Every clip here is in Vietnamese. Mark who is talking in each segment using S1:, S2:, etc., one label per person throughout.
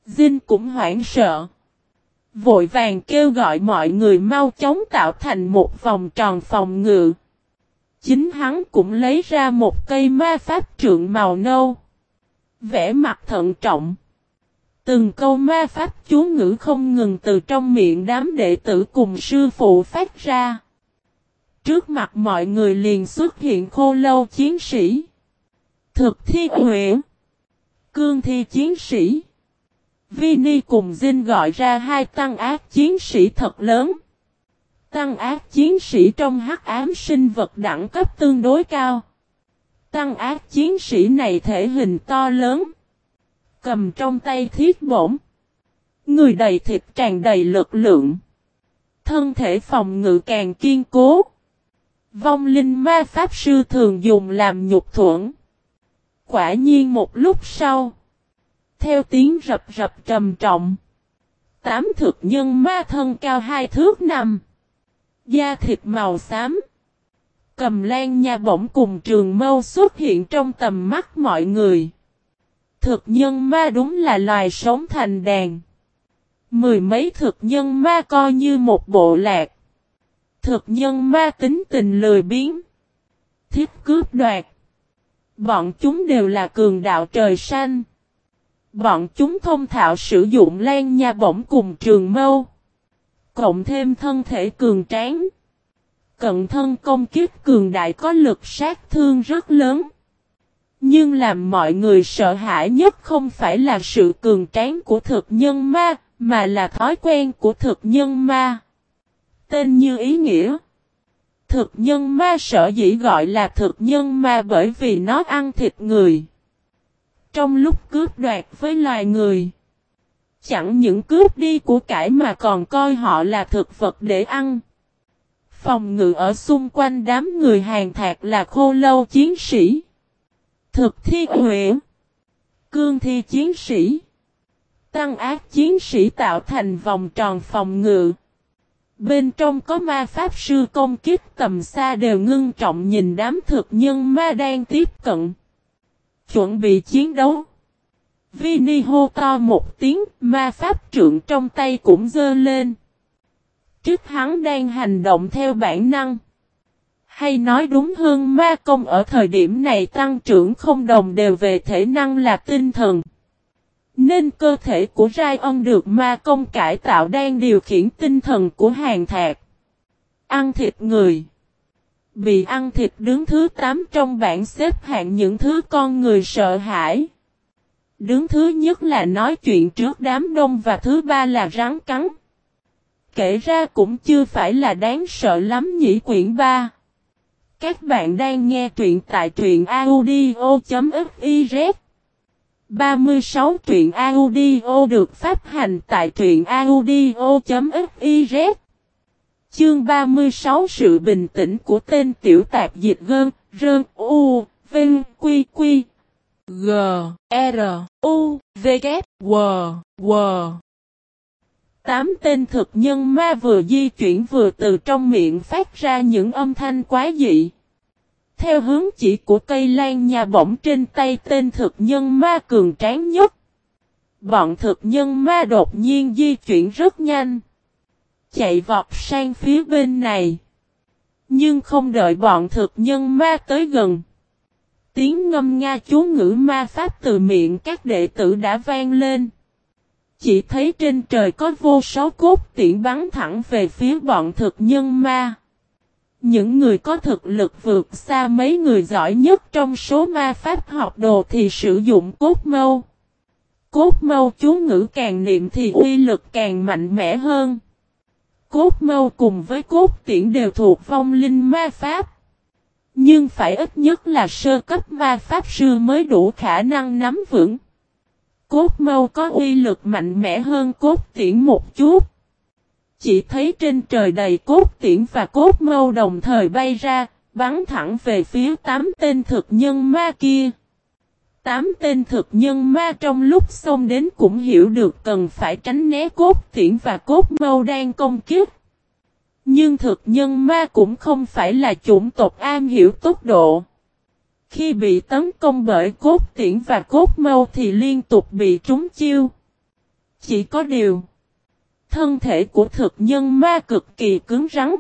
S1: Jin cũng hoảng sợ. Vội vàng kêu gọi mọi người mau chóng tạo thành một vòng tròn phòng ngự. Chính hắn cũng lấy ra một cây ma pháp trượng màu nâu. Vẻ mặt thận trọng. Từng câu ma pháp chú ngữ không ngừng từ trong miệng đám đệ tử cùng sư phụ phát ra. Trước mặt mọi người liền xuất hiện khô lâu chiến sĩ. Thực thi huệ. Cương thi chiến sĩ. Vini cùng Jin gọi ra hai tăng ác chiến sĩ thật lớn. Tăng ác chiến sĩ trong hắc ám sinh vật đẳng cấp tương đối cao. Tăng ác chiến sĩ này thể hình to lớn. Cầm trong tay thiết bổng. Người đầy thịt tràn đầy lực lượng. Thân thể phòng ngự càng kiên cố. Vong linh ma pháp sư thường dùng làm nhục thuẫn. Quả nhiên một lúc sau. Theo tiếng rập rập trầm trọng. 8 thực nhân ma thân cao 2 thước 5. Da thịt màu xám. Cầm lan nha bổng cùng trường mâu xuất hiện trong tầm mắt mọi người. Thực nhân ma đúng là loài sống thành đàn. Mười mấy thực nhân ma coi như một bộ lạc. Thực nhân ma tính tình lười biếng. Thích cướp đoạt. Bọn chúng đều là cường đạo trời xanh. Bọn chúng thông thạo sử dụng lan nha bổng cùng trường mâu. Cộng thêm thân thể cường tráng. Cận thân công kích cường đại có lực sát thương rất lớn. Nhưng làm mọi người sợ hãi nhất không phải là sự cường tráng của thực nhân ma, mà là thói quen của thực nhân ma. Tên như ý nghĩa. Thực nhân ma sở dĩ gọi là thực nhân ma bởi vì nó ăn thịt người. Trong lúc cướp đoạt với loài người, chẳng những cướp đi của cải mà còn coi họ là thực vật để ăn. Phòng ngự ở xung quanh đám người hàng thạc là khô lâu chiến sĩ. Thực thi huệ. Cương thi chiến sĩ. Tăng ác chiến sĩ tạo thành vòng tròn phòng ngự. Bên trong có ma pháp sư công kích tầm xa đều ngưng trọng nhìn đám thực nhân ma đang tiếp cận. Chuẩn bị chiến đấu. Vini hô to một tiếng, ma pháp trượng trong tay cũng giơ lên. Trước hắn đang hành động theo bản năng. Hay nói đúng hơn ma công ở thời điểm này tăng trưởng không đồng đều về thể năng là tinh thần. Nên cơ thể của Ryan được ma công cải tạo đang điều khiển tinh thần của hàng thạc. Ăn thịt người. Bị ăn thịt đứng thứ 8 trong bảng xếp hạng những thứ con người sợ hãi. Đứng thứ nhất là nói chuyện trước đám đông và thứ 3 là rắn cắn. Kể ra cũng chưa phải là đáng sợ lắm nhỉ. Quyển 3. Các bạn đang nghe truyện tại truyện audio.fiz. 36 truyện audio được phát hành tại truyện audio.fiz. Chương 36 sự bình tĩnh của tên tiểu tạp dịch gơn, rơn, u, vinh, quy, quy, g, r, u, v, k, w, w. 8 tên thực nhân ma vừa di chuyển vừa từ trong miệng phát ra những âm thanh quái dị. Theo hướng chỉ của cây lan nha bổng trên tay tên thực nhân ma cường tráng nhất. Bọn thực nhân ma đột nhiên di chuyển rất nhanh. Chạy vọt sang phía bên này. Nhưng không đợi bọn thực nhân ma tới gần. Tiếng ngâm nga chú ngữ ma pháp từ miệng các đệ tử đã vang lên. Chỉ thấy trên trời có vô số cốt tiễn bắn thẳng về phía bọn thực nhân ma. Những người có thực lực vượt xa mấy người giỏi nhất trong số ma pháp học đồ thì sử dụng cốt mâu. Cốt mâu chú ngữ càng niệm thì uy lực càng mạnh mẽ hơn. Cốt mâu cùng với cốt tiễn đều thuộc vong linh ma pháp. Nhưng phải ít nhất là sơ cấp ma pháp sư mới đủ khả năng nắm vững. Cốt mâu có uy lực mạnh mẽ hơn cốt tiễn một chút. Chỉ thấy trên trời đầy cốt tiễn và cốt mâu đồng thời bay ra, bắn thẳng về phía 8 tên thực nhân ma kia. 8 tên thực nhân ma trong lúc xông đến cũng hiểu được cần phải tránh né cốt tiễn và cốt mâu đang công kích. Nhưng thực nhân ma cũng không phải là chủng tộc am hiểu tốc độ. Khi bị tấn công bởi cốt tiễn và cốt mâu thì liên tục bị trúng chiêu. Chỉ có điều, thân thể của thực nhân ma cực kỳ cứng rắn.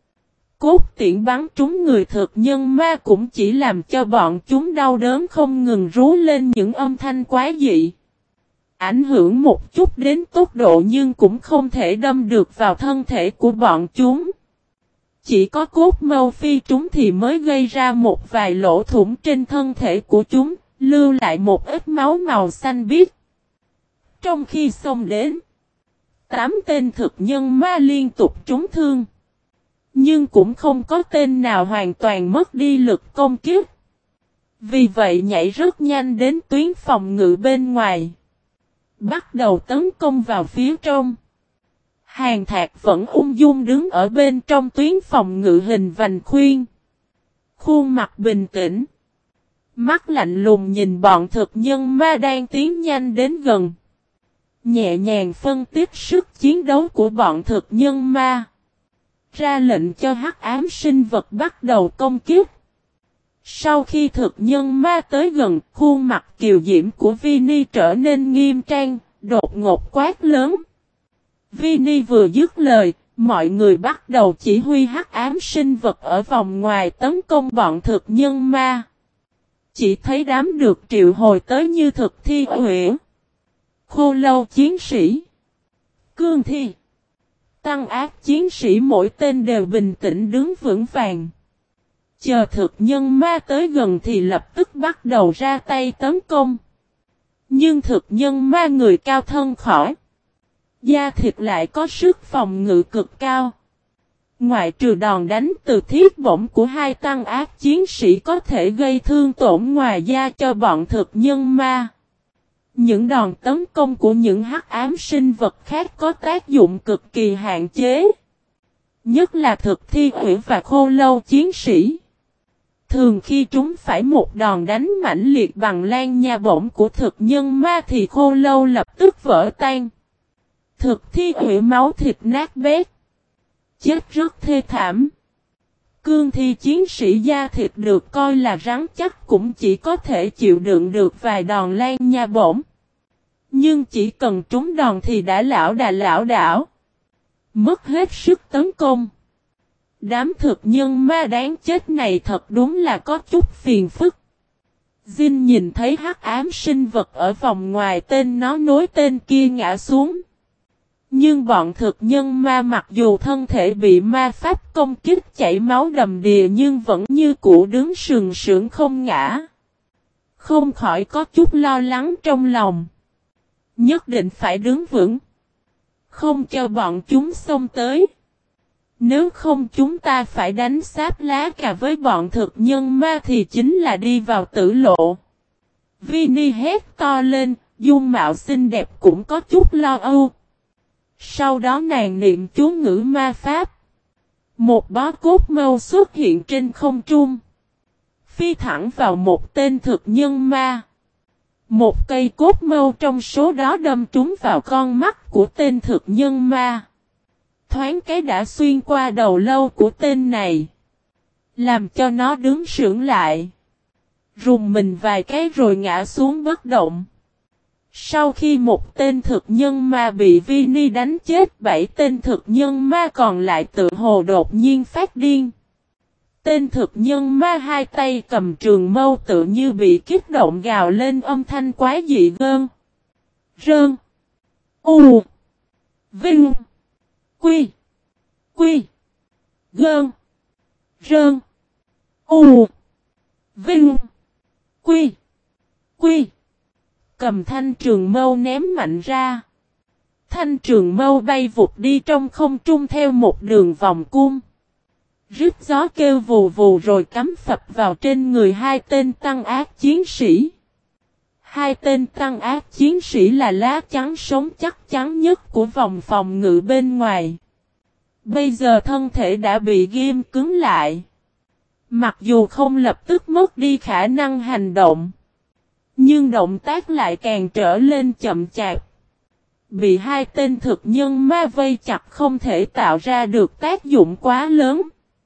S1: Cốt tiễn bắn trúng người thực nhân ma cũng chỉ làm cho bọn chúng đau đớn không ngừng rú lên những âm thanh quái dị. Ảnh hưởng một chút đến tốc độ nhưng cũng không thể đâm được vào thân thể của bọn chúng. Chỉ có cốt mâu phi trúng thì mới gây ra một vài lỗ thủng trên thân thể của chúng, lưu lại một ít máu màu xanh biếc. Trong khi xông đến, 8 tên thực nhân ma liên tục trúng thương. Nhưng cũng không có tên nào hoàn toàn mất đi lực công kích. Vì vậy nhảy rất nhanh đến tuyến phòng ngự bên ngoài. Bắt đầu tấn công vào phía trong. Hàn Thạc vẫn ung dung đứng ở bên trong tuyến phòng ngự hình vành khuyên. Khuôn mặt bình tĩnh. Mắt lạnh lùng nhìn bọn thực nhân ma đang tiến nhanh đến gần. Nhẹ nhàng phân tích sức chiến đấu của bọn thực nhân ma. Ra lệnh cho hắc ám sinh vật bắt đầu công kích. Sau khi thực nhân ma tới gần, khuôn mặt kiều diễm của Vinny trở nên nghiêm trang, đột ngột quát lớn. Vinny vừa dứt lời, mọi người bắt đầu chỉ huy hắc ám sinh vật ở vòng ngoài tấn công bọn thực nhân ma. Chỉ thấy đám được triệu hồi tới như thực thi uyển, khô lâu chiến sĩ, cương thi, tăng ác chiến sĩ mỗi tên đều bình tĩnh đứng vững vàng. Chờ thực nhân ma tới gần thì lập tức bắt đầu ra tay tấn công. Nhưng thực nhân ma người cao thân khỏi, da thịt lại có sức phòng ngự cực cao. Ngoại trừ đòn đánh từ thiết bổng của hai tăng ác chiến sĩ có thể gây thương tổn ngoài da cho bọn thực nhân ma. Những đòn tấn công của những hắc ám sinh vật khác có tác dụng cực kỳ hạn chế. Nhất là thực thi uyển và khô lâu chiến sĩ. Thường khi chúng phải một đòn đánh mãnh liệt bằng lan nha bổng của thực nhân ma thì khô lâu lập tức vỡ tan. Thực thi uyển máu thịt nát bét. Chết rất thê thảm. Cương thi chiến sĩ da thịt được coi là rắn chắc cũng chỉ có thể chịu đựng được vài đòn lan nha bổng. Nhưng chỉ cần trúng đòn thì đã lão đảo. Mất hết sức tấn công. Đám thực nhân ma đáng chết này thật đúng là có chút phiền phức. Jin nhìn thấy hắc ám sinh vật ở vòng ngoài tên nó nối tên kia ngã xuống. Nhưng bọn thực nhân ma mặc dù thân thể bị ma pháp công kích chảy máu đầm đìa nhưng vẫn như cũ đứng sừng sững không ngã. Không khỏi có chút lo lắng trong lòng. Nhất định phải đứng vững. Không cho bọn chúng xông tới. Nếu không chúng ta phải đánh sáp lá cà với bọn thực nhân ma thì chính là đi vào tử lộ. Vinny hét to lên, dung mạo xinh đẹp cũng có chút lo âu. Sau đó nàng niệm chú ngữ ma pháp. Một bó cốt mâu xuất hiện trên không trung. Phi thẳng vào một tên thực nhân ma. Một cây cốt mâu trong số đó đâm trúng vào con mắt của tên thực nhân ma. Thoáng cái đã xuyên qua đầu lâu của tên này. Làm cho nó đứng sững lại. Rùng mình vài cái rồi ngã xuống bất động. Sau khi một tên thực nhân ma bị Vinny đánh chết, 7 tên thực nhân ma còn lại tự hồ đột nhiên phát điên. Tên thực nhân ma hai tay cầm trường mâu tự như bị kích động gào lên âm thanh quái dị gơn. Rơn. U. Vinh. Quy. Quy. Gơn. Rơn. U. Vinh. Quy. Quy. Cầm thanh trường mâu ném mạnh ra. Thanh trường mâu bay vụt đi trong không trung theo một đường vòng cung. Rít gió kêu vù vù rồi cắm phập vào trên người hai tên tăng ác chiến sĩ. Hai tên tăng ác chiến sĩ là lá chắn sống chắc chắn nhất của vòng phòng ngự bên ngoài. Bây giờ thân thể đã bị ghim cứng lại. Mặc dù không lập tức mất đi khả năng hành động, nhưng động tác lại càng trở lên chậm chạp. Bị hai tên thực nhân ma vây chặt không thể tạo ra được tác dụng quá lớn.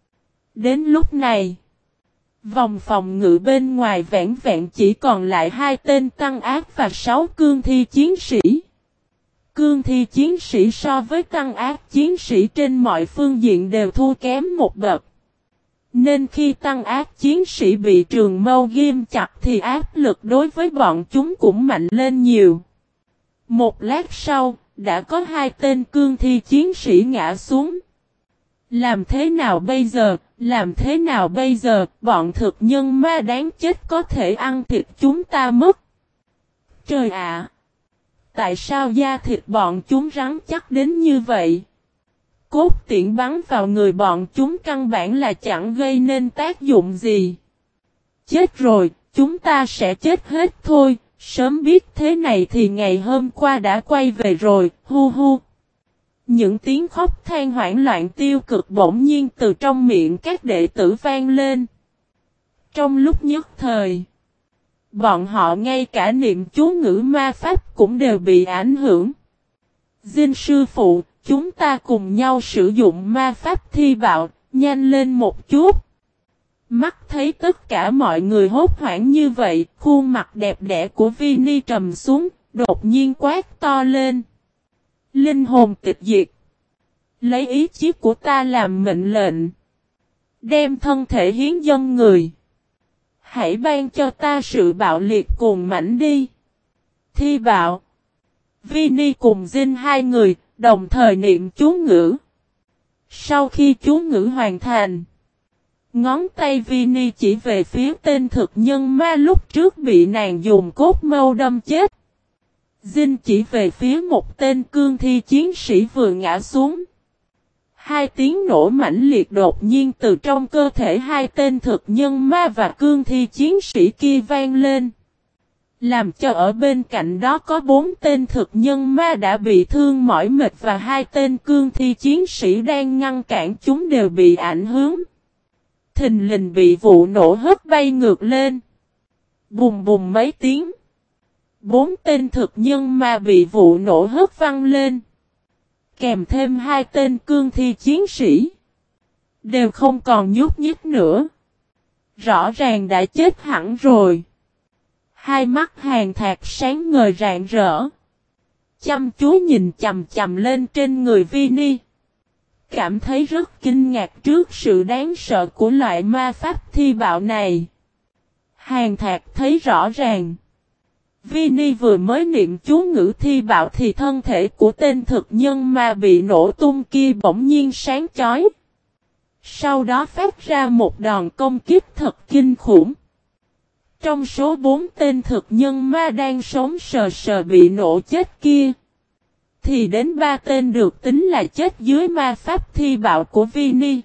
S1: Đến lúc này, vòng phòng ngự bên ngoài vẹn vẹn chỉ còn lại hai tên tăng ác và 6 cương thi chiến sĩ. cương thi chiến sĩ so với tăng ác chiến sĩ trên mọi phương diện đều thua kém một bậc. Nên khi tăng ác chiến sĩ bị trường mâu ghim chặt thì áp lực đối với bọn chúng cũng mạnh lên nhiều. Một lát sau, đã có 2 tên cương thi chiến sĩ ngã xuống. Làm thế nào bây giờ? Làm thế nào bây giờ? Bọn thực nhân ma đáng chết có thể ăn thịt chúng ta mất. Trời ạ! Tại sao da thịt bọn chúng rắn chắc đến như vậy? Cốt tiễn bắn vào người bọn chúng căn bản là chẳng gây nên tác dụng gì. Chết rồi, chúng ta sẽ chết hết thôi. Sớm biết thế này thì ngày hôm qua đã quay về rồi, hu hu. Những tiếng khóc than hoảng loạn tiêu cực bỗng nhiên từ trong miệng các đệ tử vang lên. Trong lúc nhất thời, bọn họ ngay cả niệm chú ngữ ma pháp cũng đều bị ảnh hưởng. Dinh sư phụ, chúng ta cùng nhau sử dụng ma pháp thi bạo, nhanh lên một chút. Mắt thấy tất cả mọi người hốt hoảng như vậy, khuôn mặt đẹp đẽ của Vini trầm xuống, đột nhiên quát to lên. Linh hồn tịch diệt. Lấy ý chí của ta làm mệnh lệnh. Đem thân thể hiến dâng người. Hãy ban cho ta sự bạo liệt cuồng mãnh đi. Thi bạo. Vini cùng Jin 2 người, đồng thời niệm chú ngữ. Sau khi chú ngữ hoàn thành, ngón tay Vini chỉ về phía tên thực nhân ma lúc trước bị nàng dùng cốt mâu đâm chết. Jin chỉ về phía một tên cương thi chiến sĩ vừa ngã xuống. 2 tiếng nổ mãnh liệt đột nhiên từ trong cơ thể 2 tên thực nhân ma và cương thi chiến sĩ kia vang lên. Làm cho ở bên cạnh đó có 4 tên thực nhân ma đã bị thương mỏi mệt và 2 tên cương thi chiến sĩ đang ngăn cản chúng đều bị ảnh hưởng. Thình lình bị vụ nổ hất bay ngược lên. Bùm bùm mấy tiếng. 4 tên thực nhân ma bị vụ nổ hất văng lên. Kèm thêm 2 tên cương thi chiến sĩ. Đều không còn nhúc nhích nữa. Rõ ràng đã chết hẳn rồi. Hai mắt Hàn Thạc sáng ngời rạng rỡ. Chăm chú nhìn chằm chằm lên trên người Vini. Cảm thấy rất kinh ngạc trước sự đáng sợ của loại ma pháp thi bạo này. Hàn Thạc thấy rõ ràng. Vini vừa mới niệm chú ngữ thi bạo thì thân thể của tên thực nhân ma bị nổ tung kia bỗng nhiên sáng chói. Sau đó phát ra một đòn công kích thật kinh khủng. Trong số 4 tên thực nhân ma đang sống sờ sờ bị nổ chết kia, thì đến 3 tên được tính là chết dưới ma pháp thi bạo của Vini.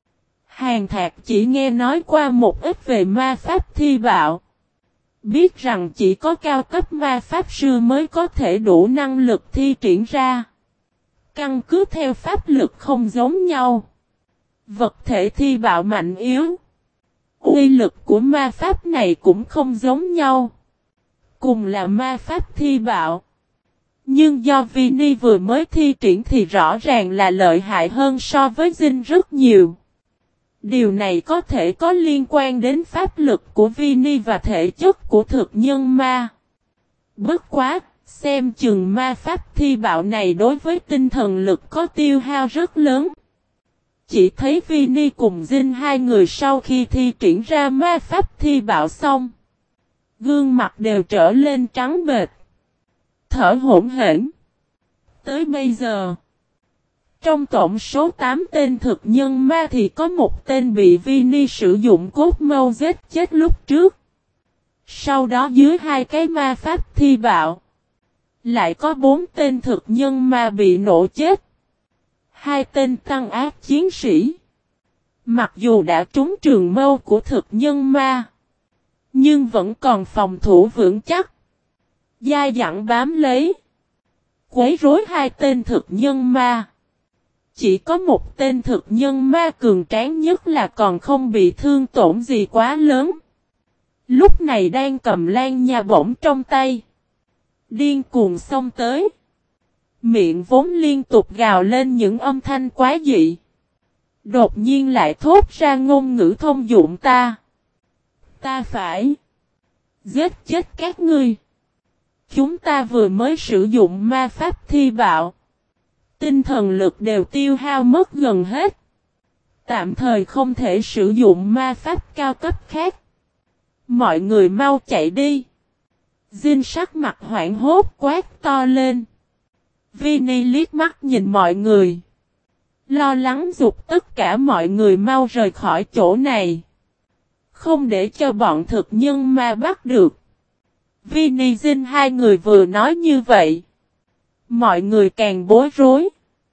S1: Hàn Thạc chỉ nghe nói qua một ít về ma pháp thi bạo. Biết rằng chỉ có cao cấp ma pháp sư mới có thể đủ năng lực thi triển ra. Căn cứ theo pháp lực không giống nhau. Vật thể thi bạo mạnh yếu. Uy lực của ma pháp này cũng không giống nhau. Cùng là ma pháp thi bạo. Nhưng do Vini vừa mới thi triển thì rõ ràng là lợi hại hơn so với Jin rất nhiều. Điều này có thể có liên quan đến pháp lực của Vini và thể chất của thực nhân ma. Bất quá, xem chừng ma pháp thi bạo này đối với tinh thần lực có tiêu hao rất lớn. Chỉ thấy Vini cùng Jin 2 người sau khi thi triển ra ma pháp thi bạo xong. Gương mặt đều trở lên trắng bệch. Thở hổn hển. Tới bây giờ, trong tổng số 8 tên thực nhân ma thì có một tên bị Vini sử dụng cốt mâu giết chết lúc trước. Sau đó dưới 2 cái ma pháp thi bạo, lại có 4 tên thực nhân ma bị nổ chết. 2 tên tăng ác chiến sĩ. Mặc dù đã trúng trường mâu của thực nhân ma, nhưng vẫn còn phòng thủ vững chắc. Dai dẳng bám lấy. Quấy rối 2 tên thực nhân ma. Chỉ có một tên thực nhân ma cường tráng nhất là còn không bị thương tổn gì quá lớn. Lúc này đang cầm lan nha bổng trong tay. Điên cuồng xông tới. Miệng vốn liên tục gào lên những âm thanh quá dị. Đột nhiên lại thốt ra ngôn ngữ thông dụng ta. Ta phải giết chết các ngươi. chúng ta vừa mới sử dụng ma pháp thi bạo. Tinh thần lực đều tiêu hao mất gần hết. Tạm thời không thể sử dụng ma pháp cao cấp khác. Mọi người mau chạy đi. Jin sắc mặt hoảng hốt quát to lên. Vinny liếc mắt nhìn mọi người. Lo lắng giục tất cả mọi người mau rời khỏi chỗ này. Không để cho bọn thực nhân ma bắt được. Vinny Jin hai người vừa nói như vậy. Mọi người càng bối rối.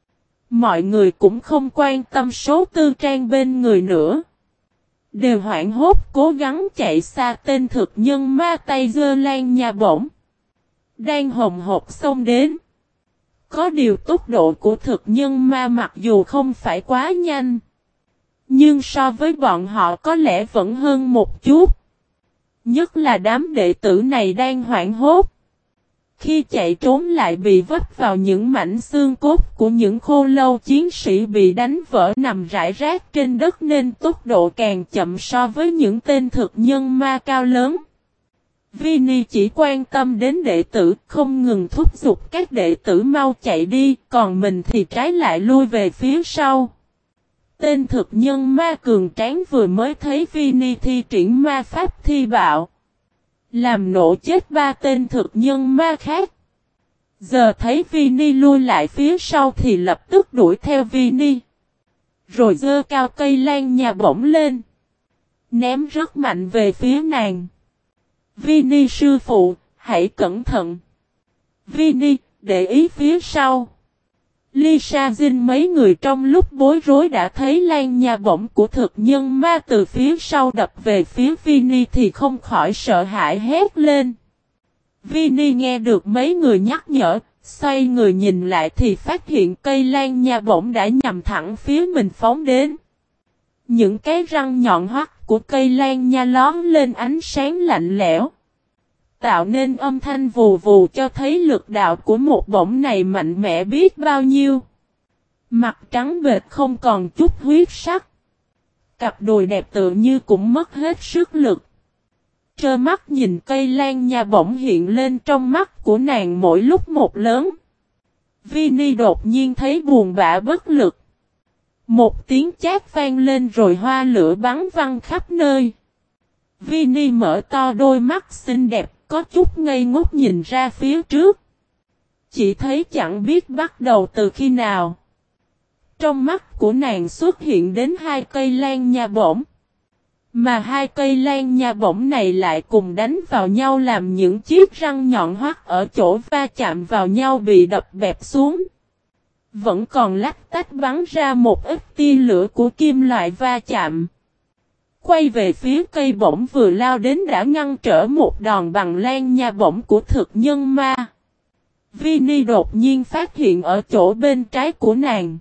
S1: Mọi người cũng không quan tâm số tư trang bên người nữa. Đều hoảng hốt cố gắng chạy xa tên thực nhân ma tay giơ lan nha bổng. Đang hồng hộc xông đến. Có điều tốc độ của thực nhân ma mặc dù không phải quá nhanh. Nhưng so với bọn họ có lẽ vẫn hơn một chút. Nhất là đám đệ tử này đang hoảng hốt. Khi chạy trốn lại bị vấp vào những mảnh xương cốt của những khô lâu chiến sĩ bị đánh vỡ nằm rải rác trên đất nên tốc độ càng chậm so với những tên thực nhân ma cao lớn. Vinny chỉ quan tâm đến đệ tử, không ngừng thúc giục các đệ tử mau chạy đi, còn mình thì trái lại lui về phía sau. Tên thực nhân ma cường tráng vừa mới thấy Vinny thi triển ma pháp thi bạo. Làm nổ chết 3 tên thực nhân ma khác. Giờ thấy Vinny lui lại phía sau thì lập tức đuổi theo Vinny. Rồi giơ cao cây lan nhà bổng lên. Ném rất mạnh về phía nàng. Vinny sư phụ, hãy cẩn thận. Vinny, để ý phía sau. Lisa Jin mấy người trong lúc bối rối đã thấy lan nha bổng của thực nhân ma từ phía sau đập về phía Vinny thì không khỏi sợ hãi hét lên. Vinny nghe được mấy người nhắc nhở, xoay người nhìn lại thì phát hiện cây lan nha bổng đã nhằm thẳng phía mình phóng đến. Những cái răng nhọn hoắt của cây lan nha lón lên ánh sáng lạnh lẽo. Tạo nên âm thanh vù vù cho thấy lực đạo của một bổng này mạnh mẽ biết bao nhiêu. Mặt trắng bệch không còn chút huyết sắc. Cặp đùi đẹp tự như cũng mất hết sức lực. Trơ mắt nhìn cây lan nha bổng hiện lên trong mắt của nàng mỗi lúc một lớn. Vinny đột nhiên thấy buồn bã bất lực. Một tiếng chát vang lên rồi hoa lửa bắn văng khắp nơi. Vinny mở to đôi mắt xinh đẹp, có chút ngây ngốc nhìn ra phía trước. Chỉ thấy chẳng biết bắt đầu từ khi nào. Trong mắt của nàng xuất hiện đến 2 cây lan nha bổng. Mà 2 cây lan nha bổng này lại cùng đánh vào nhau làm những chiếc răng nhọn hoắt ở chỗ va chạm vào nhau bị đập bẹp xuống. Vẫn còn lách tách bắn ra một ít tia lửa của kim loại va chạm. Quay về phía cây bổng vừa lao đến đã ngăn trở một đòn bằng lan nha bổng của thực nhân ma. Vinny đột nhiên phát hiện ở chỗ bên trái của nàng.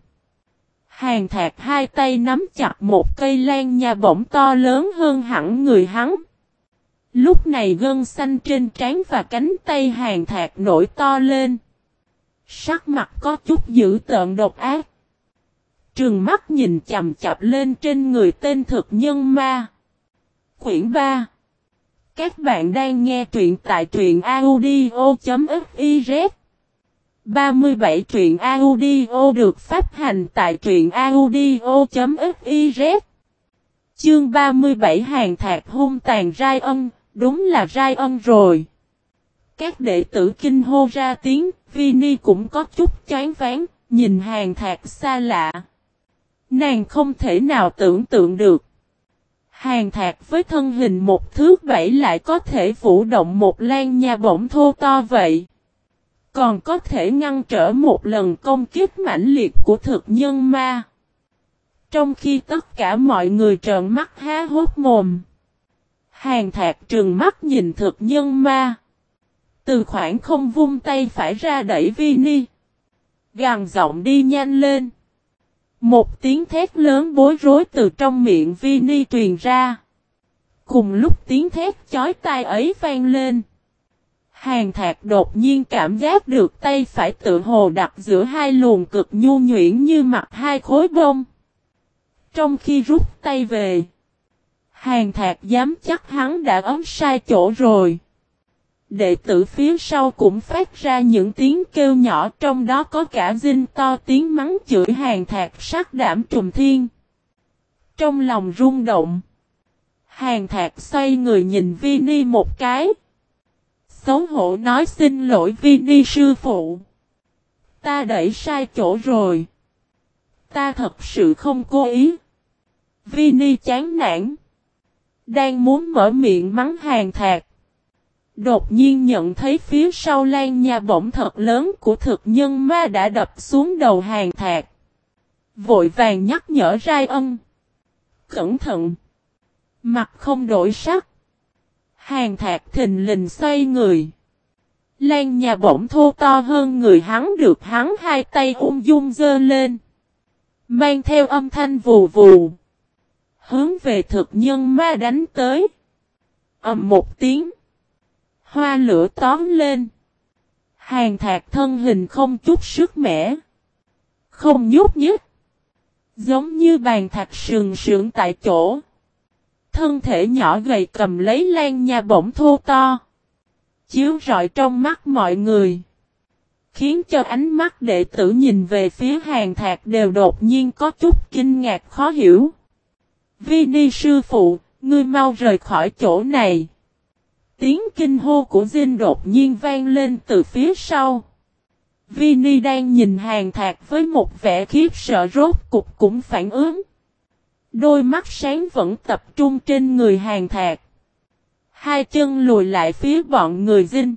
S1: Hàn Thạc hai tay nắm chặt một cây lan nha bổng to lớn hơn hẳn người hắn. Lúc này gân xanh trên trán và cánh tay Hàn Thạc nổi to lên. Sắc mặt có chút dữ tợn độc ác. Trừng mắt nhìn chằm chặp lên trên người tên thực nhân ma. Quyển 3. Các bạn đang nghe truyện tại truyện audio.fiz. 37 truyện audio được phát hành tại truyện audio.fiz. Chương 37 Hàn Thạc hung tàn Rai đúng là Rai rồi. Các đệ tử kinh hô ra tiếng, Vinny cũng có chút choáng váng, nhìn Hàn Thạc xa lạ. Nàng không thể nào tưởng tượng được. Hàn Thạc với thân hình 1 thước 7 lại có thể vũ động một lan nha bổng thô to vậy. Còn có thể ngăn trở một lần công kích mãnh liệt của thực nhân ma. Trong khi tất cả mọi người trợn mắt há hốt mồm. Hàn Thạc trừng mắt nhìn thực nhân ma. Từ khoảng không vung tay phải ra đẩy Vinny. Gằn giọng đi nhanh lên. Một tiếng thét lớn bối rối từ trong miệng Vinny truyền ra. Cùng lúc tiếng thét chói tai ấy vang lên. Hàn Thạc đột nhiên cảm giác được tay phải tự hồ đặt giữa 2 luồng cực nhu nhuyễn như mặt 2 khối bông. Trong khi rút tay về, Hàn Thạc dám chắc hắn đã ấn sai chỗ rồi. Đệ tử phía sau cũng phát ra những tiếng kêu nhỏ, trong đó có cả Dinh to tiếng mắng chửi Hàn Thạc sắc đảm trùm thiên. Trong lòng rung động, Hàn Thạc xoay người nhìn Vini một cái. Xấu hổ nói xin lỗi Vini sư phụ. Ta đẩy sai chỗ rồi. Ta thật sự không cố ý. Vini chán nản. Đang muốn mở miệng mắng Hàn Thạc. Đột nhiên nhận thấy phía sau lan nha bổng thật lớn của thực nhân ma đã đập xuống đầu Hàn Thạc. Vội vàng nhắc nhở Rai Ân. Cẩn thận. Mặt không đổi sắc. Hàn Thạc thình lình xoay người. Lan nha bổng thô to hơn người hắn được hắn hai tay ung dung giơ lên. Mang theo âm thanh vù vù. Hướng về thực nhân ma đánh tới. Ầm một tiếng. Hoa lửa tóm lên. Hàn Thạc thân hình không chút sức mẻ. Không nhúc nhích. Giống như bàn thạch sừng sững tại chỗ. Thân thể nhỏ gầy cầm lấy lan nha bổng thô to. Chiếu rọi trong mắt mọi người. Khiến cho ánh mắt đệ tử nhìn về phía Hàn Thạc đều đột nhiên có chút kinh ngạc khó hiểu. Vini sư phụ, ngươi mau rời khỏi chỗ này. Tiếng kinh hô của Dinh đột nhiên vang lên từ phía sau. Vini đang nhìn Hàn Thạc với một vẻ khiếp sợ rốt cục cũng phản ứng. Đôi mắt sáng vẫn tập trung trên người Hàn Thạc. Hai chân lùi lại phía bọn người Dinh.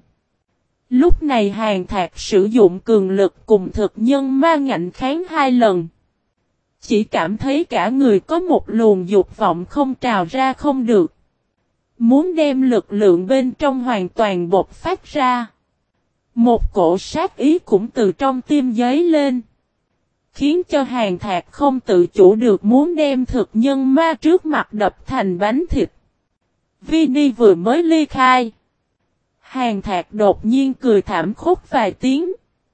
S1: Lúc này Hàn Thạc sử dụng cường lực cùng thực nhân ma ngạnh kháng hai lần. Chỉ cảm thấy cả người có một luồng dục vọng không trào ra không được. Muốn đem lực lượng bên trong hoàn toàn bộc phát ra. Một cổ sát ý cũng từ trong tim giấy lên. Khiến cho Hàn Thạc không tự chủ được muốn đem thực nhân ma trước mặt đập thành bánh thịt. Vini vừa mới ly khai. Hàn Thạc đột nhiên cười thảm khốc vài tiếng.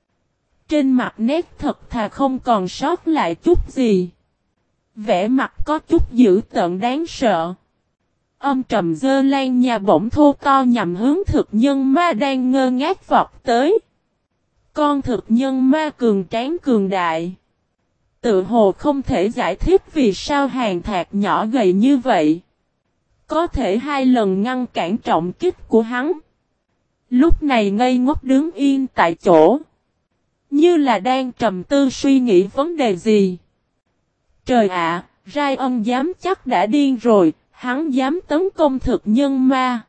S1: Trên mặt nét thật thà không còn sót lại chút gì. Vẻ mặt có chút dữ tợn đáng sợ. Âm trầm dơ lan nha bổng thô to nhằm hướng thực nhân ma đang ngơ ngác vọt tới. Con thực nhân ma cường tráng cường đại. Tự hồ không thể giải thích vì sao Hàn Thạc nhỏ gầy như vậy. Có thể hai lần ngăn cản trọng kích của hắn. Lúc này ngây ngốc đứng yên tại chỗ. Như là đang trầm tư suy nghĩ vấn đề gì. Trời ạ, Rai Ân dám chắc đã điên rồi, hắn dám tấn công thực nhân ma.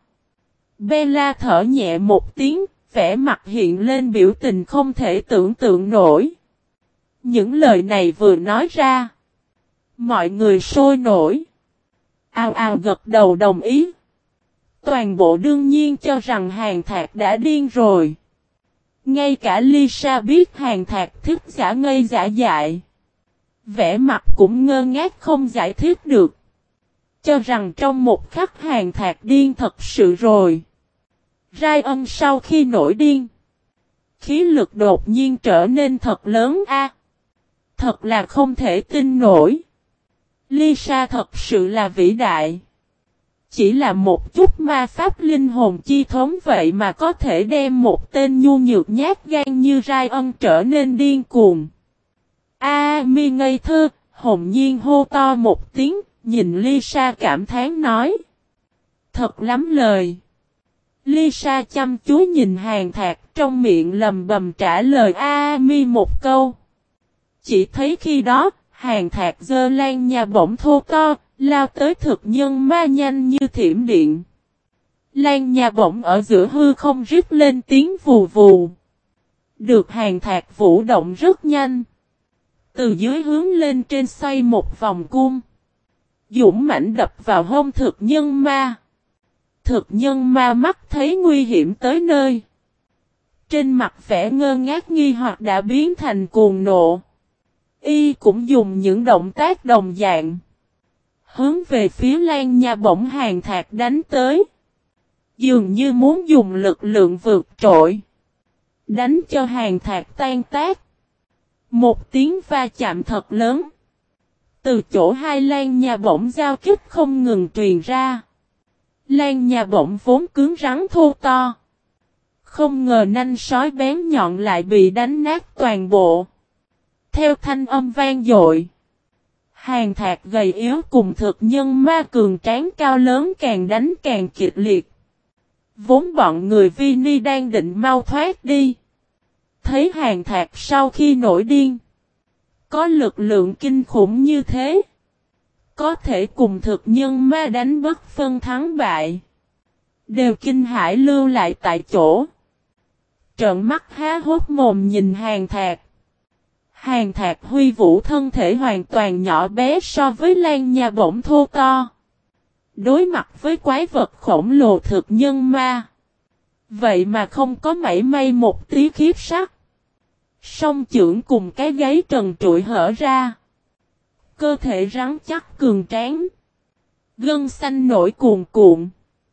S1: Bella thở nhẹ một tiếng, vẻ mặt hiện lên biểu tình không thể tưởng tượng nổi. Những lời này vừa nói ra. Mọi người sôi nổi. Ào ào gật đầu đồng ý. Toàn bộ đương nhiên cho rằng Hàn Thạc đã điên rồi. Ngay cả Lisa biết Hàn Thạc thích giả ngây giả dại. Vẻ mặt cũng ngơ ngác không giải thích được. Cho rằng trong một khắc Hàn Thạc điên thật sự rồi. Rai Ân sau khi nổi điên. Khí lực đột nhiên trở nên thật lớn a. Thật là không thể tin nổi. Lisa thật sự là vĩ đại. Chỉ là một chút ma pháp linh hồn chi thống vậy mà có thể đem một tên nhu nhược nhát gan như Rai Ân trở nên điên cuồng. Mi ngây thơ, hồn nhiên hô to một tiếng, nhìn Lisa cảm thán nói. Thật lắm lời. Lisa chăm chú nhìn Hàn Thạc trong miệng lầm bầm trả lời Mi một câu. Chỉ thấy khi đó, Hàn Thạc giơ lan nha bổng thô to, lao tới thực nhân ma nhanh như thiểm điện. Lan nha bổng ở giữa hư không rít lên tiếng vù vù. Được Hàn Thạc vũ động rất nhanh. Từ dưới hướng lên trên xoay một vòng cung. Dũng mãnh đập vào hông thực nhân ma. Thực nhân ma mắt thấy nguy hiểm tới nơi. Trên mặt vẻ ngơ ngác nghi hoặc đã biến thành cuồng nộ. Y cũng dùng những động tác đồng dạng. Hướng về phía lan nha bổng Hàn Thạc đánh tới. Dường như muốn dùng lực lượng vượt trội. Đánh cho Hàn Thạc tan tác. Một tiếng va chạm thật lớn. Từ chỗ hai lan nha bổng giao kích không ngừng truyền ra. Lan nha bổng vốn cứng rắn thô to. Không ngờ nanh sói bén nhọn lại bị đánh nát toàn bộ. Theo thanh âm vang dội, Hàn Thạc gầy yếu cùng thực nhân ma cường tráng cao lớn càng đánh càng kịch liệt. Vốn bọn người Vini đang định mau thoát đi. Thấy Hàn Thạc sau khi nổi điên, có lực lượng kinh khủng như thế, có thể cùng thực nhân ma đánh bất phân thắng bại, đều kinh hãi lưu lại tại chỗ. Trợn mắt há hốt mồm nhìn Hàn Thạc. Hàn Thạc huy vũ thân thể hoàn toàn nhỏ bé so với Lan Nha bổng thô to. Đối mặt với quái vật khổng lồ thực nhân ma, vậy mà không có mảy may một tí khiếp sắc. Song chưởng cùng cái gáy trần trụi hở ra. Cơ thể rắn chắc cường tráng. Gân xanh nổi cuồn cuộn.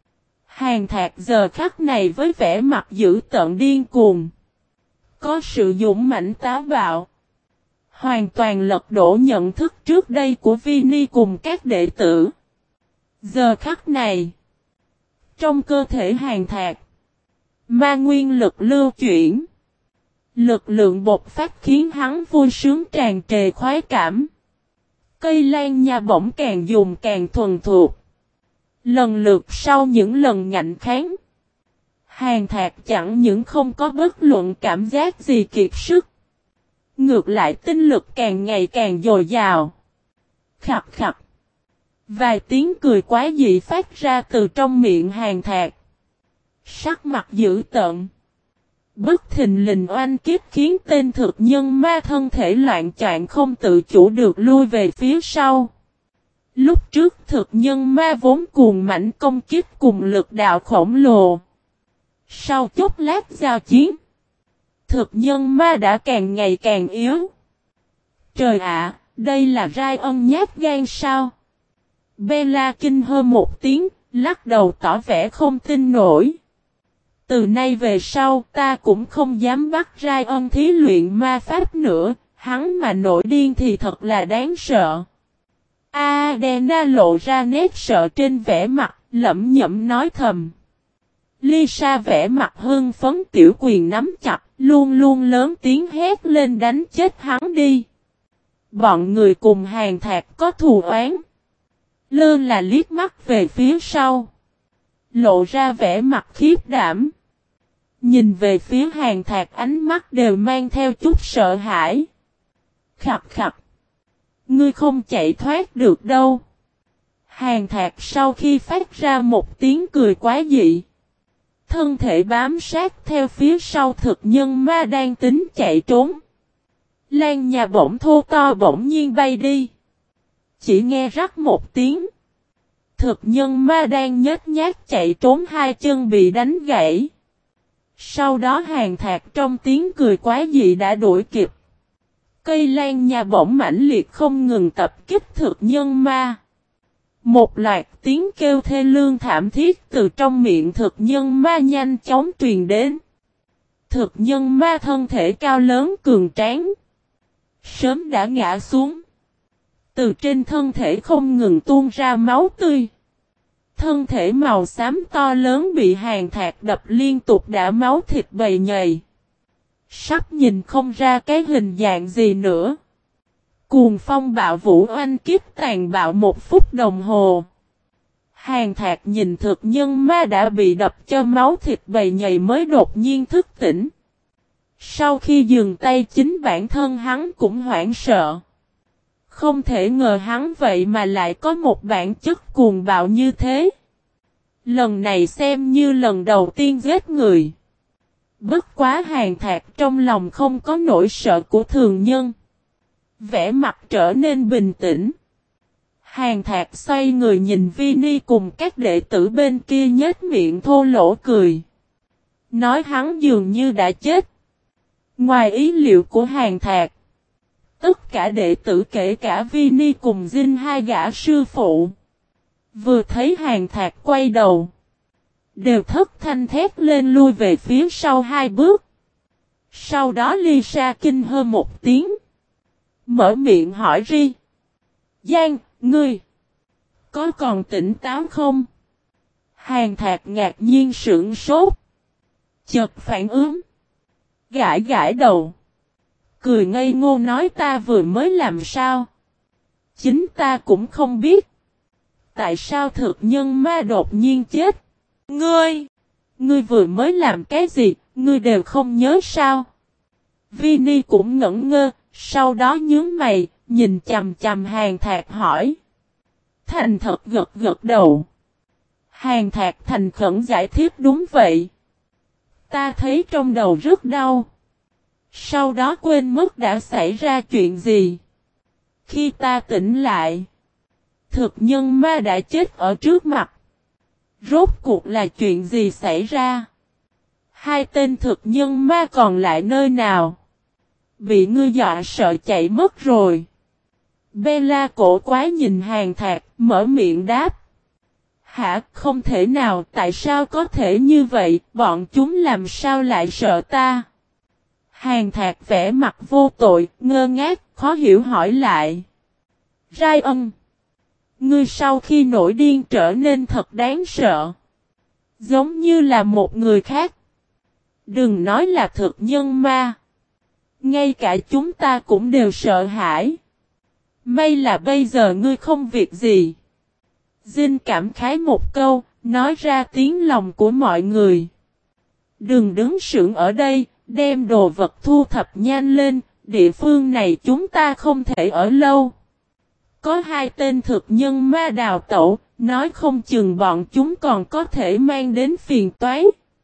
S1: Hàn Thạc giờ khắc này với vẻ mặt dữ tợn điên cuồng. Có sự dũng mãnh táo bạo. Hoàn toàn lật đổ nhận thức trước đây của Vini cùng các đệ tử. Giờ khắc này, trong cơ thể Hàn Thạc, ma nguyên lực lưu chuyển. Lực lượng bộc phát khiến hắn vui sướng tràn trề khoái cảm. Cây lan nha bổng càng dùng càng thuần thuộc. Lần lượt sau những lần ngạnh kháng, Hàn Thạc chẳng những không có bất luận cảm giác gì kiệt sức. Ngược lại tinh lực càng ngày càng dồi dào. Khặt khặt. Vài tiếng cười quá dị phát ra từ trong miệng Hàn Thạc. Sắc mặt dữ tợn. Bất thình lình oanh kiếp khiến tên thực nhân ma thân thể loạn choạng không tự chủ được lui về phía sau. Lúc trước thực nhân ma vốn cuồng mãnh công kích cùng lực đạo khổng lồ. Sau chốc lát giao chiến, thực nhân ma đã càng ngày càng yếu. Trời ạ, đây là Rai Ân nhát gan sao? Bella kinh hơ một tiếng, lắc đầu tỏ vẻ không tin nổi. Từ nay về sau ta cũng không dám bắt Rai Ân thí luyện ma pháp nữa, hắn mà nổi điên thì thật là đáng sợ. Adena lộ ra nét sợ trên vẻ mặt, lẩm nhẩm nói thầm. Lisa vẻ mặt hưng phấn tiểu quyền nắm chặt, luôn luôn lớn tiếng hét lên đánh chết hắn đi. Bọn người cùng Hàn Thạc có thù oán. Lơ là liếc mắt về phía sau. Lộ ra vẻ mặt khiếp đảm. Nhìn về phía Hàn Thạc ánh mắt đều mang theo chút sợ hãi. Khặt khặt. Ngươi không chạy thoát được đâu. Hàn Thạc sau khi phát ra một tiếng cười quá dị. Thân thể bám sát theo phía sau thực nhân ma đang tính chạy trốn. Lan nhà bổng thô to bỗng nhiên bay đi. Chỉ nghe rắc một tiếng. Thực nhân ma đang nhếch nhác chạy trốn hai chân bị đánh gãy. Sau đó Hàn Thạc trong tiếng cười quá dị đã đuổi kịp. Cây lan nhà bổng mãnh liệt không ngừng tập kích thực nhân ma. Một loạt tiếng kêu thê lương thảm thiết từ trong miệng thực nhân ma nhanh chóng truyền đến. Thực nhân ma thân thể cao lớn cường tráng. Sớm đã ngã xuống. Từ trên thân thể không ngừng tuôn ra máu tươi. Thân thể màu xám to lớn bị Hàn Thạc đập liên tục đã máu thịt bầy nhầy. Sắp nhìn không ra cái hình dạng gì nữa. Cuồng phong bạo vũ oanh kiếp tàn bạo một phút đồng hồ. Hàn Thạc nhìn thực nhân ma đã bị đập cho máu thịt bầy nhầy mới đột nhiên thức tỉnh. Sau khi dừng tay chính bản thân hắn cũng hoảng sợ. Không thể ngờ hắn vậy mà lại có một bản chất cuồng bạo như thế. Lần này xem như lần đầu tiên giết người. Bất quá Hàn Thạc trong lòng không có nỗi sợ của thường nhân. Vẻ mặt trở nên bình tĩnh. Hàn Thạc xoay người nhìn Vini cùng các đệ tử bên kia nhếch miệng thô lỗ cười. Nói hắn dường như đã chết. Ngoài ý liệu của Hàn Thạc, tất cả đệ tử kể cả Vini cùng Jin hai gã sư phụ. Vừa thấy Hàn Thạc quay đầu, đều thất thanh thét lên lui về phía sau hai bước. Sau đó Lisa kinh hơ một tiếng. Mở miệng hỏi Ri. Giang, ngươi có còn tỉnh táo không? Hàn Thạc ngạc nhiên sửng sốt. Chợt phản ứng. Gãi gãi đầu. Cười ngây ngô nói ta vừa mới làm sao. Chính ta cũng không biết. Tại sao thực nhân ma đột nhiên chết? Ngươi vừa mới làm cái gì, ngươi đều không nhớ sao? Vini cũng ngẩn ngơ, sau đó nhướng mày, nhìn chằm chằm Hàn Thạc hỏi. Thành thật gật gật đầu. Hàn Thạc thành khẩn giải thích đúng vậy. Ta thấy trong đầu rất đau. Sau đó quên mất đã xảy ra chuyện gì. Khi ta tỉnh lại, thực nhân ma đã chết ở trước mặt. Rốt cuộc là chuyện gì xảy ra? Hai tên thực nhân ma còn lại nơi nào? Bị ngươi dọa sợ chạy mất rồi. Bella cổ quái nhìn Hàn Thạc, mở miệng đáp. Hả, không thể nào, tại sao có thể như vậy, bọn chúng làm sao lại sợ ta? Hàn Thạc vẻ mặt vô tội, ngơ ngác, khó hiểu hỏi lại. Ryan, ngươi sau khi nổi điên trở nên thật đáng sợ. Giống như là một người khác. Đừng nói là thực nhân ma. Ngay cả chúng ta cũng đều sợ hãi. May là bây giờ ngươi không việc gì. Jin cảm khái một câu, nói ra tiếng lòng của mọi người. Đừng đứng sững ở đây, đem đồ vật thu thập nhanh lên, địa phương này chúng ta không thể ở lâu. Có hai tên thực nhân ma đào tẩu, nói không chừng bọn chúng còn có thể mang đến phiền toái.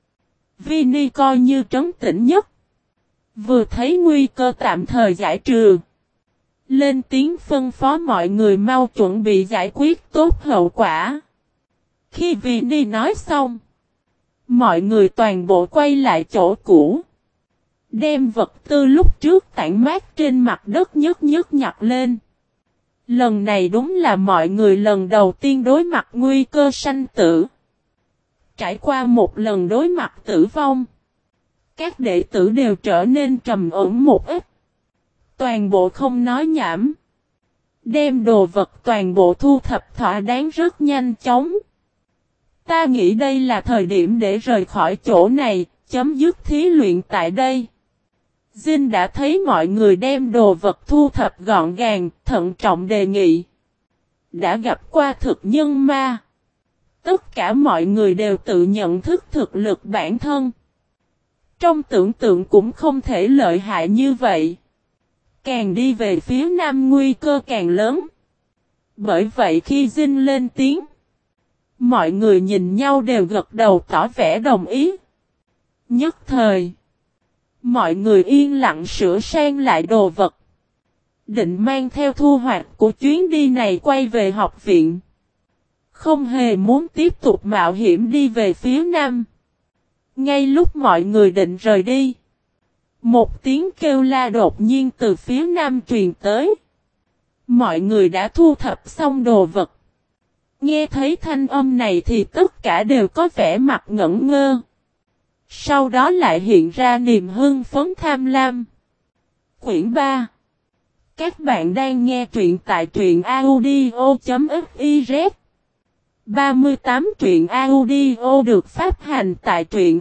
S1: Vini coi như trấn tĩnh nhất. Vừa thấy nguy cơ tạm thời giải trừ. Lên tiếng phân phó mọi người mau chuẩn bị giải quyết tốt hậu quả. Khi Vini nói xong, mọi người toàn bộ quay lại chỗ cũ. Đem vật tư lúc trước tản mát trên mặt đất nhấc nhặt lên. Lần này đúng là mọi người lần đầu tiên đối mặt nguy cơ sanh tử. Trải qua một lần đối mặt tử vong, các đệ tử đều trở nên trầm ổn một ít. Toàn bộ không nói nhảm. Đem đồ vật toàn bộ thu thập thỏa đáng rất nhanh chóng. Ta nghĩ đây là thời điểm để rời khỏi chỗ này, chấm dứt thí luyện tại đây. Jin đã thấy mọi người đem đồ vật thu thập gọn gàng, thận trọng đề nghị. Đã gặp qua thực nhân ma. Tất cả mọi người đều tự nhận thức thực lực bản thân. Trong tưởng tượng cũng không thể lợi hại như vậy. Càng đi về phía nam nguy cơ càng lớn. Bởi vậy khi Jin lên tiếng, mọi người nhìn nhau đều gật đầu tỏ vẻ đồng ý. Nhất thời, mọi người yên lặng sửa sang lại đồ vật. Định mang theo thu hoạch của chuyến đi này quay về học viện. Không hề muốn tiếp tục mạo hiểm đi về phía nam. Ngay lúc mọi người định rời đi, một tiếng kêu la đột nhiên từ phía nam truyền tới. Mọi người đã thu thập xong đồ vật. Nghe thấy thanh âm này thì tất cả đều có vẻ mặt ngẩn ngơ. Sau đó lại hiện ra niềm hưng phấn tham lam. Quyển 3. Các bạn đang nghe truyện tại truyện audio.fiz. 38 truyện audio được phát hành tại truyện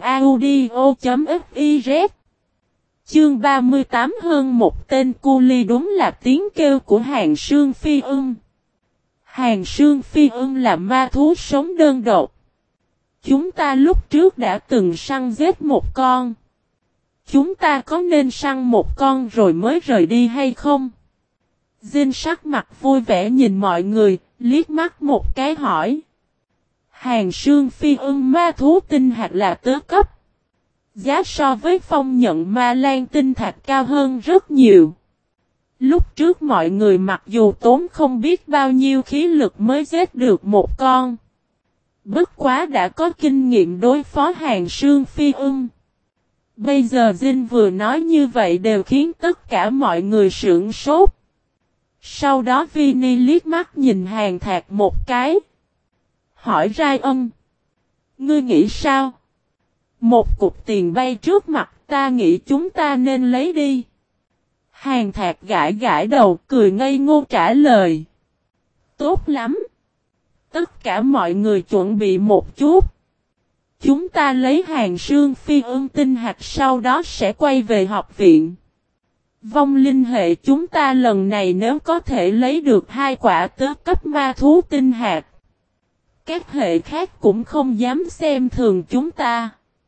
S1: audio.fiz. Chương 38 hơn một tên cu li đúng là tiếng kêu của Hàn Sương Phi Ưng. Hàn Sương Phi Ưng là ma thú sống đơn độc. Chúng ta lúc trước đã từng săn giết một con. Chúng ta có nên săn một con rồi mới rời đi hay không? Jin sắc mặt vui vẻ nhìn mọi người, liếc mắt một cái hỏi. Hàn Sương Phi Ưng ma thú tinh hạt là tứ cấp. Giá so với phong nhận ma lan tinh thạch cao hơn rất nhiều. Lúc trước mọi người mặc dù tốn không biết bao nhiêu khí lực mới giết được một con. Bất quá đã có kinh nghiệm đối phó Hàn Sương Phi Ưng. Bây giờ Jin vừa nói như vậy đều khiến tất cả mọi người sửng sốt. Sau đó Vini liếc mắt nhìn Hàn Thạc một cái. Hỏi Ryan. Ngươi nghĩ sao? Một cục tiền bay trước mặt ta nghĩ chúng ta nên lấy đi. Hàn Thạc gãi gãi đầu cười ngây ngô trả lời. Tốt lắm. Tất cả mọi người chuẩn bị một chút. chúng ta lấy hàng xương phi ương tinh hạt sau đó sẽ quay về học viện. Vong linh hệ chúng ta lần này nếu có thể lấy được 2 quả tứ cấp ma thú tinh hạt. Các hệ khác cũng không dám xem thường chúng ta.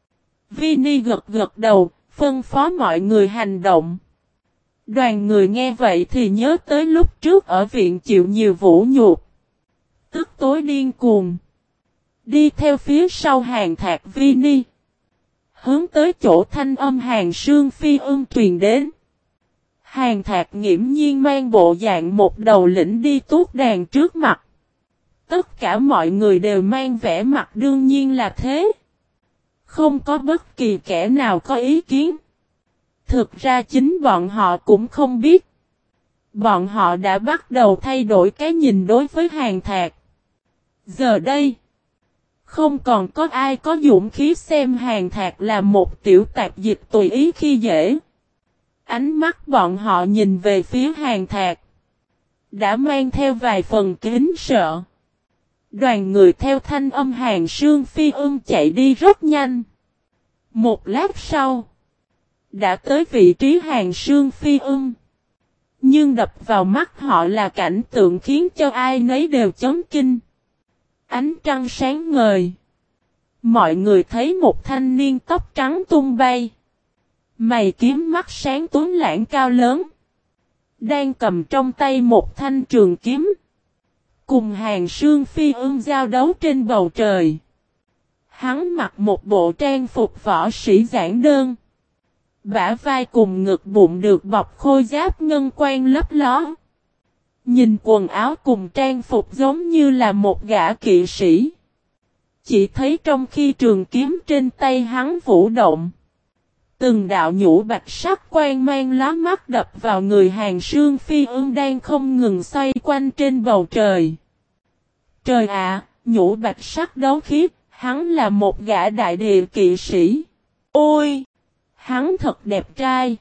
S1: Vini gật gật đầu, phân phó mọi người hành động. Đoàn người nghe vậy thì nhớ tới lúc trước ở viện chịu nhiều vũ nhục. Tức tối điên cuồng. Đi theo phía sau Hàng Thạc Vini. Hướng tới chỗ thanh âm Hàng Sương Phi Ưng truyền đến. Hàng Thạc nghiễm nhiên mang bộ dạng một đầu lĩnh đi tuốt đàn trước mặt. Tất cả mọi người đều mang vẻ mặt đương nhiên là thế. Không có bất kỳ kẻ nào có ý kiến. Thực ra chính bọn họ cũng không biết. Bọn họ đã bắt đầu thay đổi cái nhìn đối với Hàng Thạc. Giờ đây, không còn có ai có dũng khí xem Hàng Thạc là một tiểu tạp dịch tùy ý khi dễ. Ánh mắt bọn họ nhìn về phía Hàng Thạc. Đã mang theo vài phần kính sợ. Đoàn người theo thanh âm Hàng Sương Phi Ưng chạy đi rất nhanh. Một lát sau, đã tới vị trí Hàng Sương Phi Ưng. Nhưng đập vào mắt họ là cảnh tượng khiến cho ai nấy đều chấn kinh. Ánh trăng sáng ngời. Mọi người thấy một thanh niên tóc trắng tung bay. Mày kiếm mắt sáng tuấn lãng cao lớn. Đang cầm trong tay một thanh trường kiếm. Cùng Hàng Sương Phi Ưng giao đấu trên bầu trời. Hắn mặc một bộ trang phục võ sĩ giản đơn. Bả vai cùng ngực bụng được bọc khôi giáp ngân quang lấp ló. Nhìn quần áo cùng trang phục giống như là một gã kỵ sĩ. Chỉ thấy trong khi trường kiếm trên tay hắn vũ động. Từng đạo nhũ bạch sắc quang mang lóa mắt đập vào người Hàng Sương Phi Ưng đang không ngừng xoay quanh trên bầu trời. Trời ạ, nhũ bạch sắc đấu khí, hắn là một gã đại địa kỵ sĩ. Ôi! Hắn thật đẹp trai.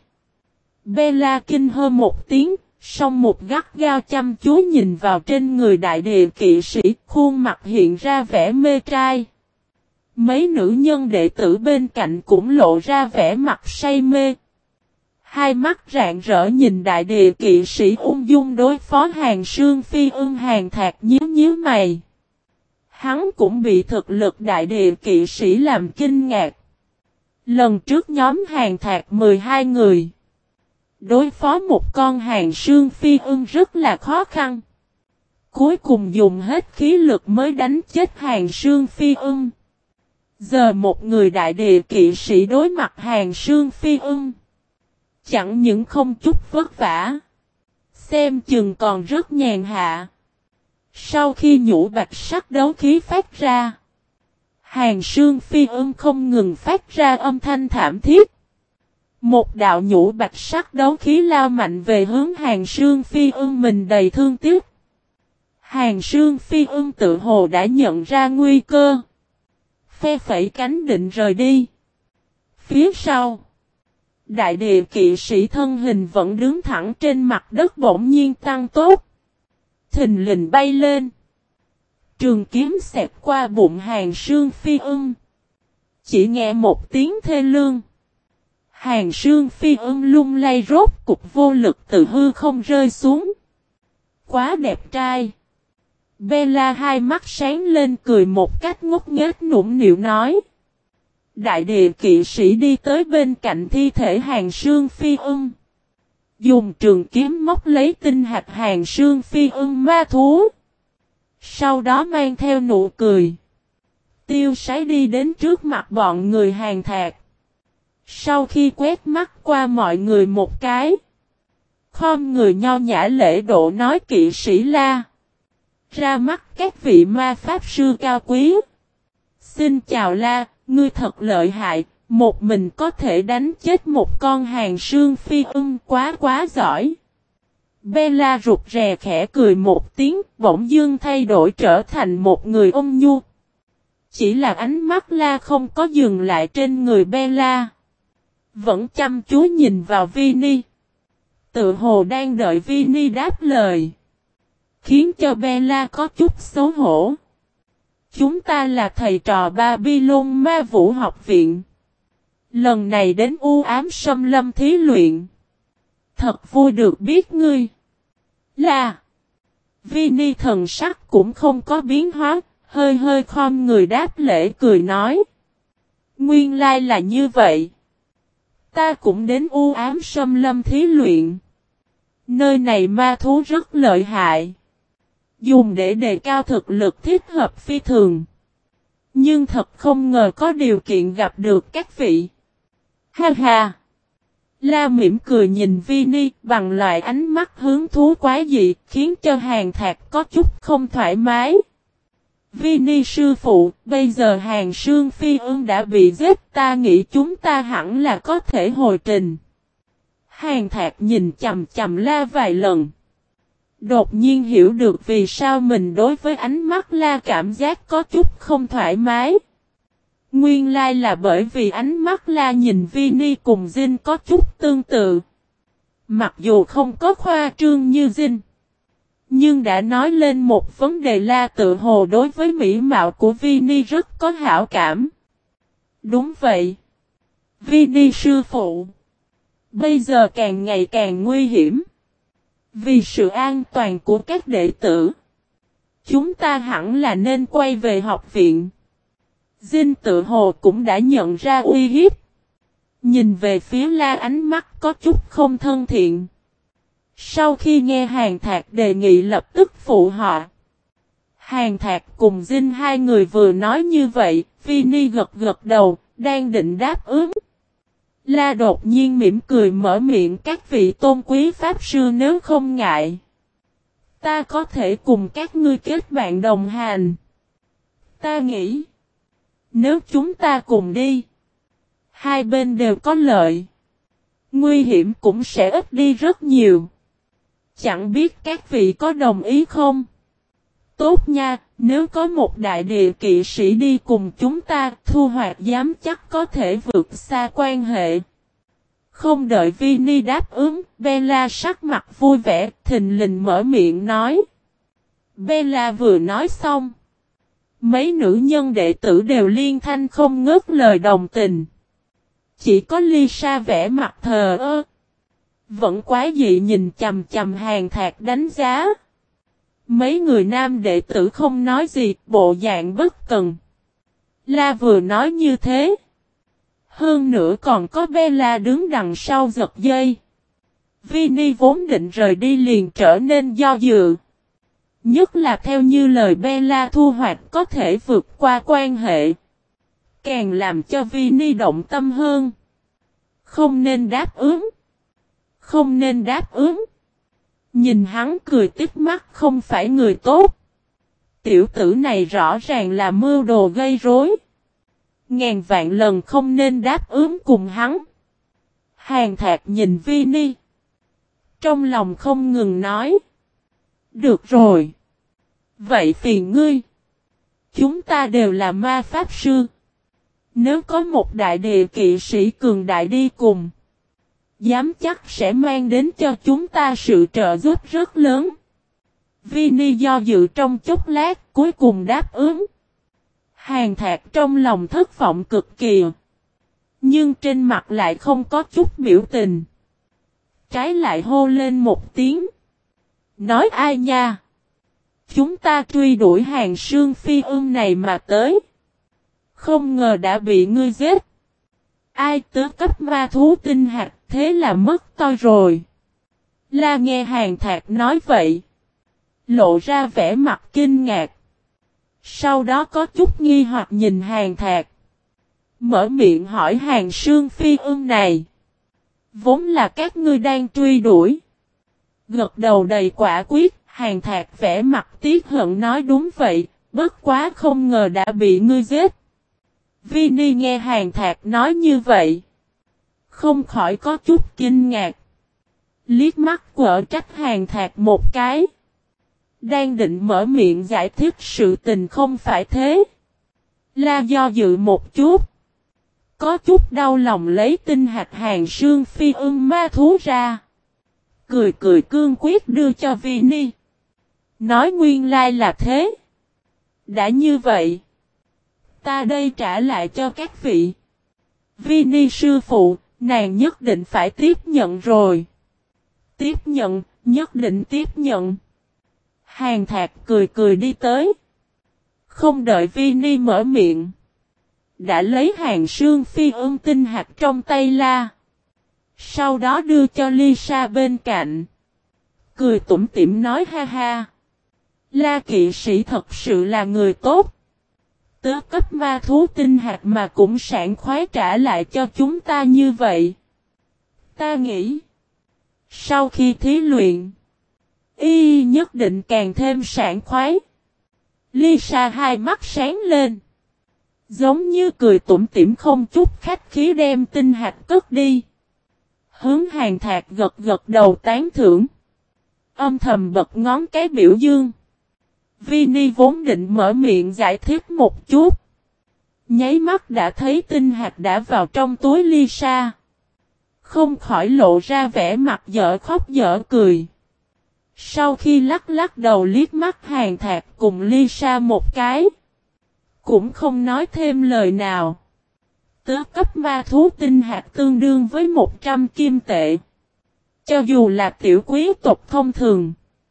S1: Bella kinh hô một tiếng, song một gắt gao chăm chú nhìn vào trên người đại địa kỵ sĩ, khuôn mặt hiện ra vẻ mê trai. Mấy nữ nhân đệ tử bên cạnh cũng lộ ra vẻ mặt say mê. Hai mắt rạng rỡ nhìn đại địa kỵ sĩ ung dung đối phó Hàng Sương Phi Ưng. Hàng Thạc nhíu nhíu mày. Hắn cũng bị thực lực đại địa kỵ sĩ làm kinh ngạc. Lần trước nhóm Hàng Thạc 12 người. Đối phó một con Hàng Sương Phi Ưng rất là khó khăn. Cuối cùng dùng hết khí lực mới đánh chết Hàng Sương Phi Ưng. Giờ một người đại địa kỵ sĩ đối mặt Hàng Sương Phi Ưng. Chẳng những không chút vất vả. Xem chừng còn rất nhàn hạ. Sau khi nhũ bạch sắc đấu khí phát ra. Hàng Sương Phi Ưng không ngừng phát ra âm thanh thảm thiết. Một đạo nhũ bạch sắc đấu khí lao mạnh về hướng Hàng Sương Phi Ưng mình đầy thương tiếc. Hàng Sương Phi Ưng tự hồ đã nhận ra nguy cơ. Phe phẩy cánh định rời đi. Phía sau, đại địa kỵ sĩ thân hình vẫn đứng thẳng trên mặt đất bỗng nhiên tăng tốt. Thình lình bay lên. Trường kiếm xẹt qua bụng Hàng Sương Phi Ưng. Chỉ nghe một tiếng thê lương. Hàng Sương Phi Ưng lung lay rốt cục vô lực từ hư không rơi xuống. Quá đẹp trai. Bella hai mắt sáng lên cười một cách ngốc nghếch nũng nịu nói. Đại địa kỵ sĩ đi tới bên cạnh thi thể Hàng Sương Phi Ưng. Dùng trường kiếm móc lấy tinh hạt Hàng Sương Phi Ưng ma thú. Sau đó mang theo nụ cười. Tiêu sái đi đến trước mặt bọn người Hàng Thạc. Sau khi quét mắt qua mọi người một cái. Khom người nho nhã lễ độ nói kỵ sĩ La. Ra mắt các vị ma pháp sư cao quý. Xin chào La, ngươi thật lợi hại, một mình có thể đánh chết một con Hàng Sương Phi Ưng quá giỏi. Bella rụt rè khẽ cười một tiếng, bỗng dưng thay đổi trở thành một người ôn nhu. Chỉ là ánh mắt La không có dừng lại trên người Bella. Vẫn chăm chú nhìn vào Vini. Tự hồ đang đợi Vini đáp lời. Khiến cho Bella có chút xấu hổ. Chúng ta là thầy trò Babylon Ma Vũ học viện. Lần này đến u ám xâm lâm thí luyện. Thật vui được biết ngươi. Là. Vini thần sắc cũng không có biến hóa, hơi hơi khom người đáp lễ cười nói. Nguyên lai là như vậy. Ta cũng đến u ám xâm lâm thí luyện. Nơi này ma thú rất lợi hại. Dùng để đề cao thực lực thích hợp phi thường. Nhưng thật không ngờ có điều kiện gặp được các vị. Ha ha. La mỉm cười nhìn Vini bằng loại ánh mắt hứng thú quái dị khiến cho Hàn Thạc có chút không thoải mái. Vini sư phụ, bây giờ Hàn Sương Phi Ưng đã bị giết, ta nghĩ chúng ta hẳn là có thể hồi trình. Hàn Thạc nhìn chầm chầm La vài lần. Đột nhiên hiểu được vì sao mình đối với ánh mắt La cảm giác có chút không thoải mái. Nguyên lai là bởi vì ánh mắt La nhìn Vini cùng Jin có chút tương tự. Mặc dù không có khoa trương như Jin, nhưng đã nói lên một vấn đề La tự hồ đối với mỹ mạo của Vini rất có hảo cảm. Đúng vậy. Vini sư phụ. Bây giờ càng ngày càng nguy hiểm. Vì sự an toàn của các đệ tử, chúng ta hẳn là nên quay về học viện. Jin tự hồ cũng đã nhận ra uy hiếp. Nhìn về phía La ánh mắt có chút không thân thiện. Sau khi nghe Hàn Thạc đề nghị lập tức phụ họ. Hàn Thạc cùng Jin hai người vừa nói như vậy, Vini gật gật đầu, đang định đáp ứng. La đột nhiên mỉm cười mở miệng, các vị tôn quý pháp sư nếu không ngại. Ta có thể cùng các ngươi kết bạn đồng hành. Ta nghĩ, nếu chúng ta cùng đi, hai bên đều có lợi. Nguy hiểm cũng sẽ ít đi rất nhiều. Chẳng biết các vị có đồng ý không? Tốt nha, nếu có một đại địa kỵ sĩ đi cùng chúng ta, thu hoạch dám chắc có thể vượt xa quan hệ. Không đợi Vini đáp ứng, Bella sắc mặt vui vẻ, thình lình mở miệng nói. Bella vừa nói xong. Mấy nữ nhân đệ tử đều liên thanh không ngớt lời đồng tình. Chỉ có Lisa vẻ mặt thờ ơ. Vẫn quái dị nhìn chầm chầm Hàn Thạc đánh giá. Mấy người nam đệ tử không nói gì, bộ dạng bất cần. La vừa nói như thế. Hơn nữa còn có Bella đứng đằng sau giật dây. Vini vốn định rời đi liền trở nên do dự. Nhất là theo như lời Bella thu hoạch có thể vượt qua quan hệ. Càng làm cho Vini động tâm hơn. Không nên đáp ứng. Không nên đáp ứng. Nhìn hắn cười tít mắt không phải người tốt. Tiểu tử này rõ ràng là mưu đồ gây rối. Ngàn vạn lần không nên đáp ứng cùng hắn. Hàn Thạc nhìn Vini. Trong lòng không ngừng nói. Được rồi. Vậy phiền ngươi. Chúng ta đều là ma pháp sư. Nếu có một đại địa kỵ sĩ cường đại đi cùng, dám chắc sẽ mang đến cho chúng ta sự trợ giúp rất lớn. Vini do dự trong chốc lát, cuối cùng đáp ứng. Hàn Thạc trong lòng thất vọng cực kỳ. Nhưng trên mặt lại không có chút biểu tình. Trái lại hô lên một tiếng. Nói ai nha? Chúng ta truy đuổi Hàn Sương Phi Ưng này mà tới. Không ngờ đã bị ngươi giết. Ai tứ cấp ma thú tinh hạt thế là mất toi rồi. La nghe Hàn Thạc nói vậy. Lộ ra vẻ mặt kinh ngạc. Sau đó có chút nghi hoặc nhìn Hàn Thạc. Mở miệng hỏi Hàn Sương Phi Ưng này. Vốn là các ngươi đang truy đuổi. Gật đầu đầy quả quyết, Hàn Thạc vẻ mặt tiếc hận nói đúng vậy, bất quá không ngờ đã bị ngươi giết. Vini nghe Hàn Thạc nói như vậy. Không khỏi có chút kinh ngạc. Liếc mắt quở trách Hàn Thạc một cái. Đang định mở miệng giải thích sự tình không phải thế. La do dự một chút. Có chút đau lòng lấy tinh hạt Hàn Sương Phi Ưng ma thú ra. Cười cười cương quyết đưa cho Vini. Nói nguyên lai là thế. Đã như vậy. Ta đây trả lại cho các vị. Vini sư phụ, nàng nhất định phải tiếp nhận rồi. Tiếp nhận, nhất định tiếp nhận. Hàng Thạc cười cười đi tới. Không đợi Vini mở miệng. Đã lấy hàng sương phi ương tinh hạt trong tay La. Sau đó đưa cho Lisa bên cạnh. Cười tủm tỉm nói ha ha. La kỵ sĩ thật sự là người tốt. Tớ cấp ma thú tinh hạt mà cũng sảng khoái trả lại cho chúng ta như vậy. Ta nghĩ. Sau khi thí luyện. Y nhất định càng thêm sảng khoái. Lisa hai mắt sáng lên. Giống như cười tủm tỉm không chút khách khí đem tinh hạt cất đi. Hướng Hàng Thạc gật gật đầu tán thưởng. Âm thầm bật ngón cái biểu dương. Vini vốn định mở miệng giải thích một chút. Nháy mắt đã thấy tinh hạt đã vào trong túi Lisa. Không khỏi lộ ra vẻ mặt dở khóc dở cười. Sau khi lắc lắc đầu liếc mắt Hàng Thạc cùng Lisa một cái. Cũng không nói thêm lời nào. Tớ cấp ma thú tinh hạt tương đương với 100 kim tệ. Cho dù là tiểu quý tộc thông thường.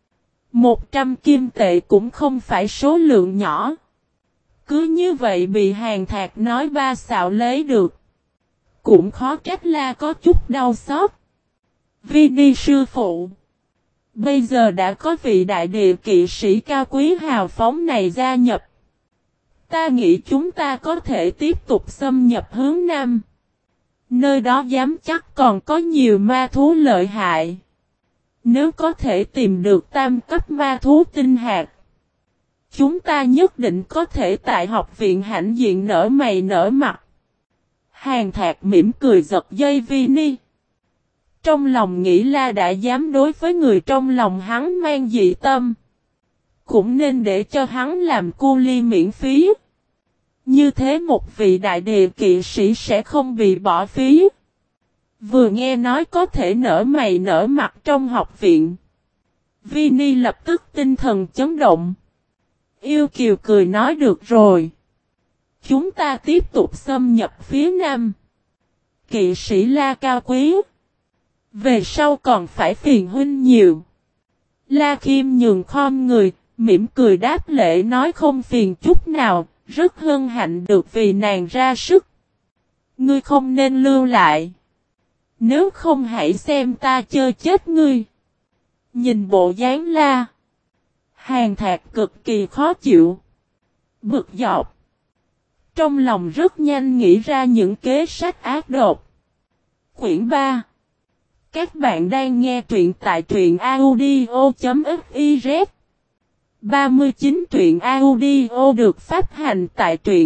S1: 100 kim tệ cũng không phải số lượng nhỏ. Cứ như vậy bị Hàng Thạc nói ba xạo lấy được. Cũng khó trách La có chút đau xót. Vini sư phụ. Bây giờ đã có vị đại địa kỵ sĩ cao quý hào phóng này gia nhập. Ta nghĩ chúng ta có thể tiếp tục xâm nhập hướng Nam. Nơi đó dám chắc còn có nhiều ma thú lợi hại. Nếu có thể tìm được tam cấp ma thú tinh hạt. Chúng ta nhất định có thể tại học viện hãnh diện nở mày nở mặt. Hàng Thạc mỉm cười giật dây Vini. Trong lòng nghĩ La đã dám đối với người trong lòng hắn mang dị tâm. Cũng nên để cho hắn làm cu ly miễn phí. Như thế một vị đại địa kỵ sĩ sẽ không bị bỏ phí. Vừa nghe nói có thể nở mày nở mặt trong học viện. Vini lập tức tinh thần chấn động. Yêu Kiều cười nói được rồi. Chúng ta tiếp tục xâm nhập phía Nam. Kỵ sĩ La cao quý. Về sau còn phải phiền huynh nhiều. La Khiêm nhường khom người, mỉm cười đáp lễ nói không phiền chút nào, rất hân hạnh được vì nàng ra sức. Ngươi không nên lưu lại. Nếu không hãy xem ta chơi chết ngươi. Nhìn bộ dáng La. Hàng Thạc cực kỳ khó chịu. Bực dọc. Trong lòng rất nhanh nghĩ ra những kế sách ác độc. Quyển 3. Các bạn đang nghe truyện tại truyện audio.fiz 39 truyện audio được phát hành tại truyện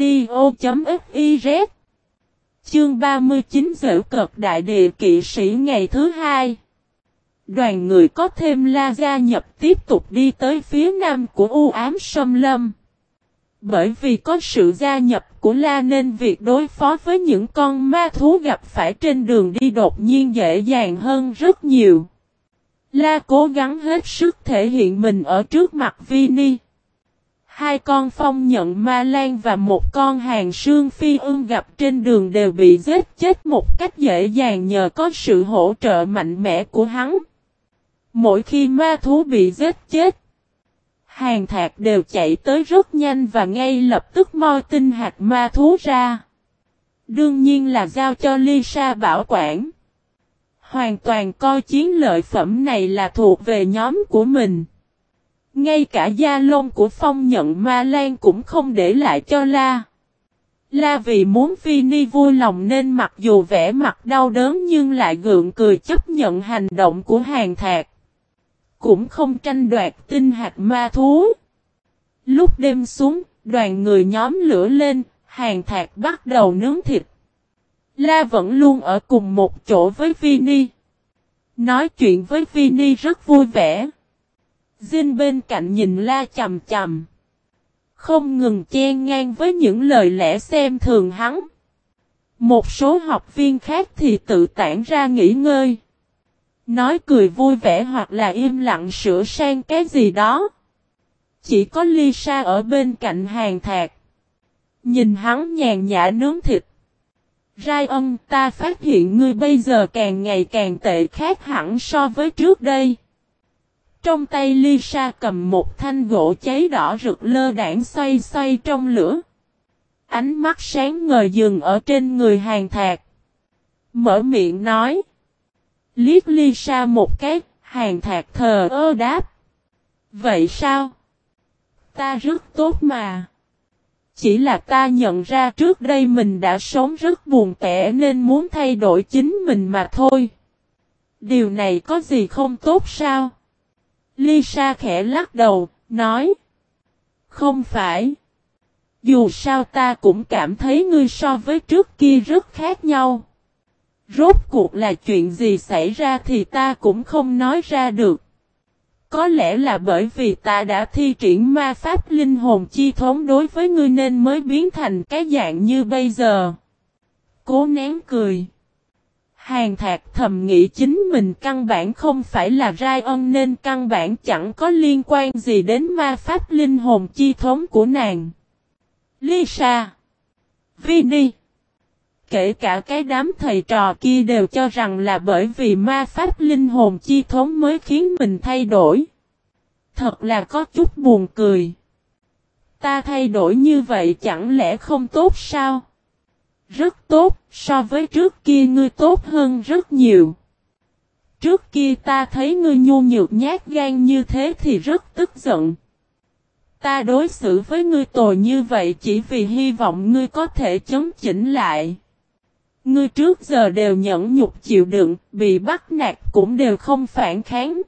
S1: audio.fiz. Chương 39 giễu cợt đại địa kỵ sĩ ngày thứ hai. Đoàn người có thêm La gia nhập tiếp tục đi tới phía nam của u ám Sâm Lâm. Bởi vì có sự gia nhập của La nên việc đối phó với những con ma thú gặp phải trên đường đi đột nhiên dễ dàng hơn rất nhiều. La cố gắng hết sức thể hiện mình ở trước mặt Vini. Hai con phong nhận ma lan và một con hàng sương phi ương gặp trên đường đều bị giết chết một cách dễ dàng nhờ có sự hỗ trợ mạnh mẽ của hắn. Mỗi khi ma thú bị giết chết, Hàng Thạc đều chạy tới rất nhanh và ngay lập tức moi tinh hạt ma thú ra. Đương nhiên là giao cho Lisa bảo quản. Hoàn toàn coi chiến lợi phẩm này là thuộc về nhóm của mình. Ngay cả da lông của phong nhận ma lan cũng không để lại cho La. La vì muốn Vini vui lòng nên mặc dù vẻ mặt đau đớn nhưng lại gượng cười chấp nhận hành động của Hàng Thạc. Cũng không tranh đoạt tinh hạt ma thú. Lúc đêm xuống, đoàn người nhóm lửa lên, Hàng Thạc bắt đầu nướng thịt. La vẫn luôn ở cùng một chỗ với Vini. Nói chuyện với Vini rất vui vẻ. Jin bên cạnh nhìn La chằm chằm. Không ngừng chen ngang với những lời lẽ xem thường hắn. Một số học viên khác thì tự tản ra nghỉ ngơi. Nói cười vui vẻ hoặc là im lặng sửa sang cái gì đó. Chỉ có Lisa ở bên cạnh Hàng Thạc. Nhìn hắn nhàn nhã nướng thịt. Rai Ân, ta phát hiện ngươi bây giờ càng ngày càng tệ khác hẳn so với trước đây. Trong tay Lisa cầm một thanh gỗ cháy đỏ rực lơ đãng xoay xoay trong lửa. Ánh mắt sáng ngời dừng ở trên người Hàn Thạc. Mở miệng nói. Liếc Lisa một cái, Hàn Thạc thờ ơ đáp. Vậy sao? Ta rất tốt mà. Chỉ là ta nhận ra trước đây mình đã sống rất buồn tẻ nên muốn thay đổi chính mình mà thôi. Điều này có gì không tốt sao? Lisa khẽ lắc đầu, nói. Không phải. Dù sao ta cũng cảm thấy ngươi so với trước kia rất khác nhau. Rốt cuộc là chuyện gì xảy ra thì ta cũng không nói ra được. Có lẽ là bởi vì ta đã thi triển ma pháp linh hồn chi thống đối với ngươi nên mới biến thành cái dạng như bây giờ. Cố nén cười. Hàn Thạc thầm nghĩ chính mình căn bản không phải là Rai Ân nên căn bản chẳng có liên quan gì đến ma pháp linh hồn chi thống của nàng. Lisa, Vinny, kể cả cái đám thầy trò kia đều cho rằng là bởi vì ma pháp linh hồn chi thống mới khiến mình thay đổi. Thật là có chút buồn cười. Ta thay đổi như vậy chẳng lẽ không tốt sao? Rất tốt, so với trước kia ngươi tốt hơn rất nhiều. Trước kia ta thấy ngươi nhu nhược nhát gan như thế thì rất tức giận. Ta đối xử với ngươi tồi như vậy chỉ vì hy vọng ngươi có thể chấn chỉnh lại. Ngươi trước giờ đều nhẫn nhục chịu đựng, bị bắt nạt cũng đều không phản kháng.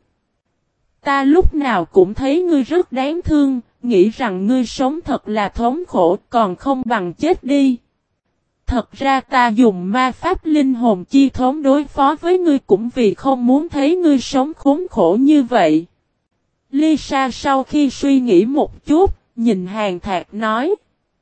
S1: Ta lúc nào cũng thấy ngươi rất đáng thương, nghĩ rằng ngươi sống thật là thống khổ còn không bằng chết đi. Thật ra ta dùng ma pháp linh hồn chi thống đối phó với ngươi cũng vì không muốn thấy ngươi sống khốn khổ như vậy. Lisa sau khi suy nghĩ một chút, nhìn Hàn Thạc nói.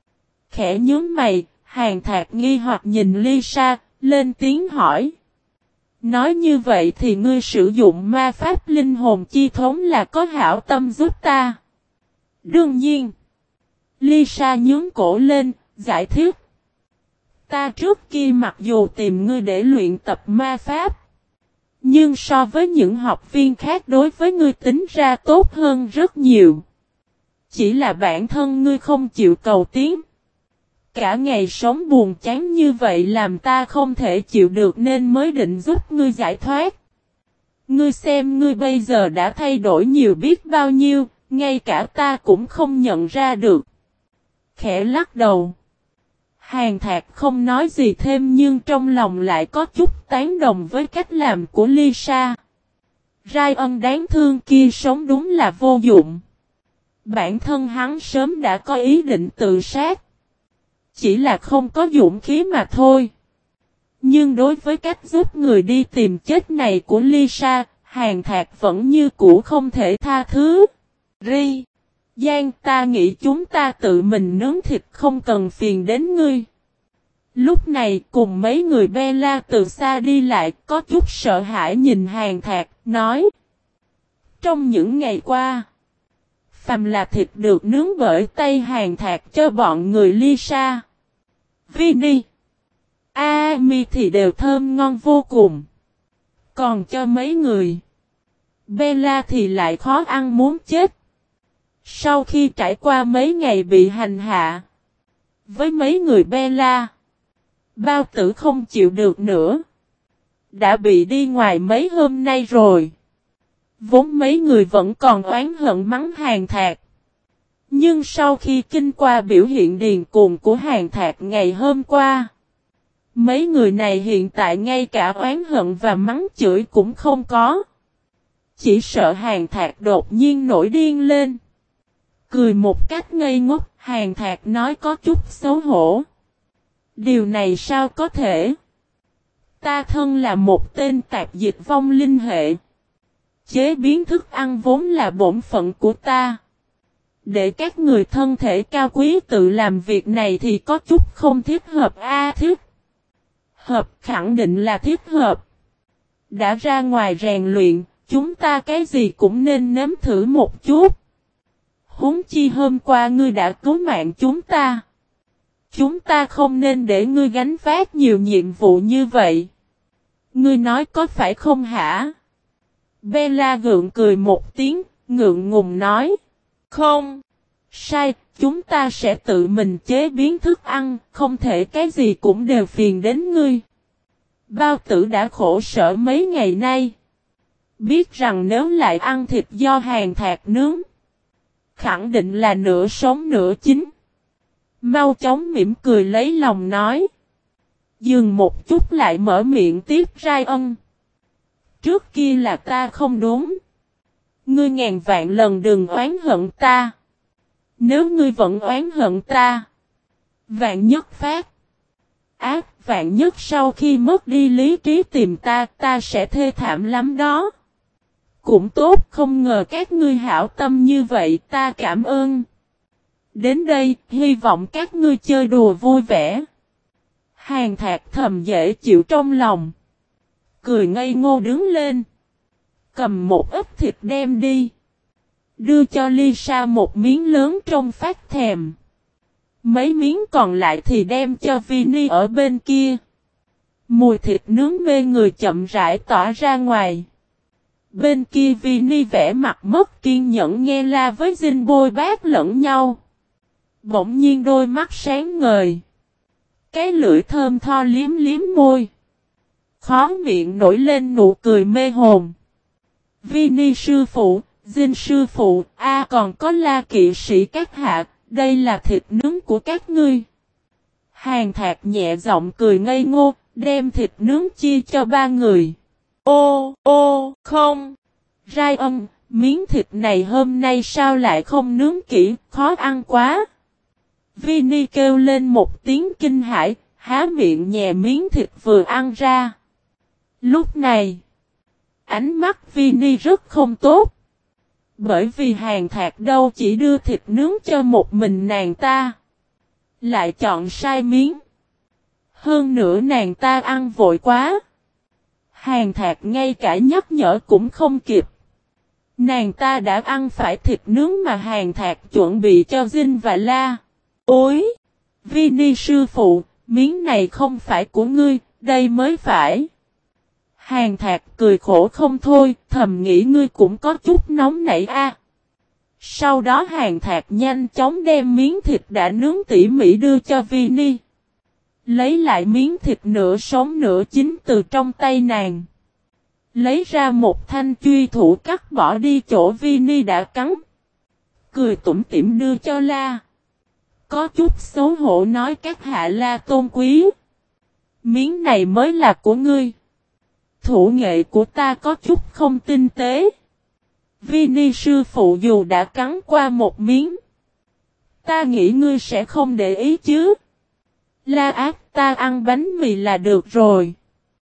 S1: Khẽ nhướng mày, Hàn Thạc nghi hoặc nhìn Lisa, lên tiếng hỏi. Nói như vậy thì ngươi sử dụng ma pháp linh hồn chi thống là có hảo tâm giúp ta. Đương nhiên. Lisa nhướng cổ lên, giải thích. Ta trước kia mặc dù tìm ngươi để luyện tập ma pháp. Nhưng so với những học viên khác đối với ngươi tính ra tốt hơn rất nhiều. Chỉ là bản thân ngươi không chịu cầu tiến. Cả ngày sống buồn chán như vậy làm ta không thể chịu được nên mới định giúp ngươi giải thoát. Ngươi xem ngươi bây giờ đã thay đổi nhiều biết bao nhiêu, ngay cả ta cũng không nhận ra được. Khẽ lắc đầu. Hàn Thạc không nói gì thêm nhưng trong lòng lại có chút tán đồng với cách làm của Lisa. Rai Ân đáng thương kia sống đúng là vô dụng. Bản thân hắn sớm đã có ý định tự sát. Chỉ là không có dũng khí mà thôi. Nhưng đối với cách giúp người đi tìm chết này của Lisa, Hàn Thạc vẫn như cũ không thể tha thứ. Ri, Giang, ta nghĩ chúng ta tự mình nướng thịt không cần phiền đến ngươi. Lúc này cùng mấy người Bella từ xa đi lại có chút sợ hãi nhìn Hàn Thạc, nói. Trong những ngày qua, phàm là thịt được nướng bởi tay Hàn Thạc cho bọn người Lisa, Vinny, Amy thì đều thơm ngon vô cùng. Còn cho mấy người Bella thì lại khó ăn muốn chết. Sau khi trải qua mấy ngày bị hành hạ, với mấy người Bella, bao tử không chịu được nữa. Đã bị đi ngoài mấy hôm nay rồi. Vốn mấy người vẫn còn oán hận mắng Hàn Thạc. Nhưng sau khi kinh qua biểu hiện điên cuồng của Hàn Thạc ngày hôm qua, mấy người này hiện tại ngay cả oán hận và mắng chửi cũng không có. Chỉ sợ Hàn Thạc đột nhiên nổi điên lên. Cười một cách ngây ngốc, Hàn Thạc nói có chút xấu hổ. Điều này sao có thể? Ta thân là một tên tạp dịch vong linh hệ. Chế biến thức ăn vốn là bổn phận của ta. Để các người thân thể cao quý tự làm việc này thì có chút không thích hợp thích hợp khẳng định là thích hợp. Đã ra ngoài rèn luyện, chúng ta cái gì cũng nên nếm thử một chút. Huống chi hôm qua ngươi đã cứu mạng chúng ta. Chúng ta không nên để ngươi gánh vác nhiều nhiệm vụ như vậy. Ngươi nói có phải không hả? Bella gượng cười một tiếng, ngượng ngùng nói. Không. Sai, chúng ta sẽ tự mình chế biến thức ăn, không thể cái gì cũng đều phiền đến ngươi. Bao tử đã khổ sở mấy ngày nay. Biết rằng nếu lại ăn thịt do Hàn Thạc nướng, khẳng định là nửa sống nửa chín. Mau chóng mỉm cười lấy lòng nói. Dừng một chút lại mở miệng tiếp Rai Ân. Trước kia là ta không đúng. Ngươi ngàn vạn lần đừng oán hận ta. Nếu ngươi vẫn oán hận ta, vạn nhất phát ác, vạn nhất sau khi mất đi lý trí tìm ta, ta sẽ thê thảm lắm đó. Cũng tốt, không ngờ các ngươi hảo tâm như vậy, ta cảm ơn. Đến đây, hy vọng các ngươi chơi đùa vui vẻ. Hàn Thạc thầm dễ chịu trong lòng. Cười ngây ngô đứng lên. Cầm một ít thịt đem đi. Đưa cho Lisa một miếng lớn trông phát thèm. Mấy miếng còn lại thì đem cho Vinny ở bên kia. Mùi thịt nướng mê người chậm rãi tỏa ra ngoài. Bên kia Vinny vẽ mặt mất kiên nhẫn nghe la với Jin bôi bác lẫn nhau. Bỗng nhiên đôi mắt sáng ngời. Cái lưỡi thơm tho liếm liếm môi. Khó miệng nổi lên nụ cười mê hồn. Vinny sư phụ, Jin sư phụ, còn có La kỵ sĩ các hạ, đây là thịt nướng của các ngươi. Hàn Thạc nhẹ giọng cười ngây ngô, đem thịt nướng chia cho ba người. Ô, không. Rai Ân, miếng thịt này hôm nay sao lại không nướng kỹ, khó ăn quá. Vinny kêu lên một tiếng kinh hãi, há miệng nhè miếng thịt vừa ăn ra. Lúc này, ánh mắt Vinny rất không tốt. Bởi vì Hàn Thạc đâu chỉ đưa thịt nướng cho một mình nàng ta, lại chọn sai miếng. Hơn nữa nàng ta ăn vội quá. Hàn Thạc ngay cả nhắc nhở cũng không kịp. Nàng ta đã ăn phải thịt nướng mà Hàn Thạc chuẩn bị cho Jin và La. Ôi! Vinny sư phụ, miếng này không phải của ngươi, đây mới phải. Hàn Thạc cười khổ không thôi, thầm nghĩ ngươi cũng có chút nóng nảy a. Sau đó Hàn Thạc nhanh chóng đem miếng thịt đã nướng tỉ mỉ đưa cho Vinny. Lấy lại miếng thịt nửa sống nửa chín từ trong tay nàng. Lấy ra một thanh truy thủ cắt bỏ đi chỗ Vinny đã cắn. Cười tủm tỉm đưa cho La. Có chút xấu hổ nói các hạ La tôn quý. Miếng này mới là của ngươi. Thủ nghệ của ta có chút không tinh tế. Vinny sư phụ dù đã cắn qua một miếng, ta nghĩ ngươi sẽ không để ý chứ. La ác, ta ăn bánh mì là được rồi.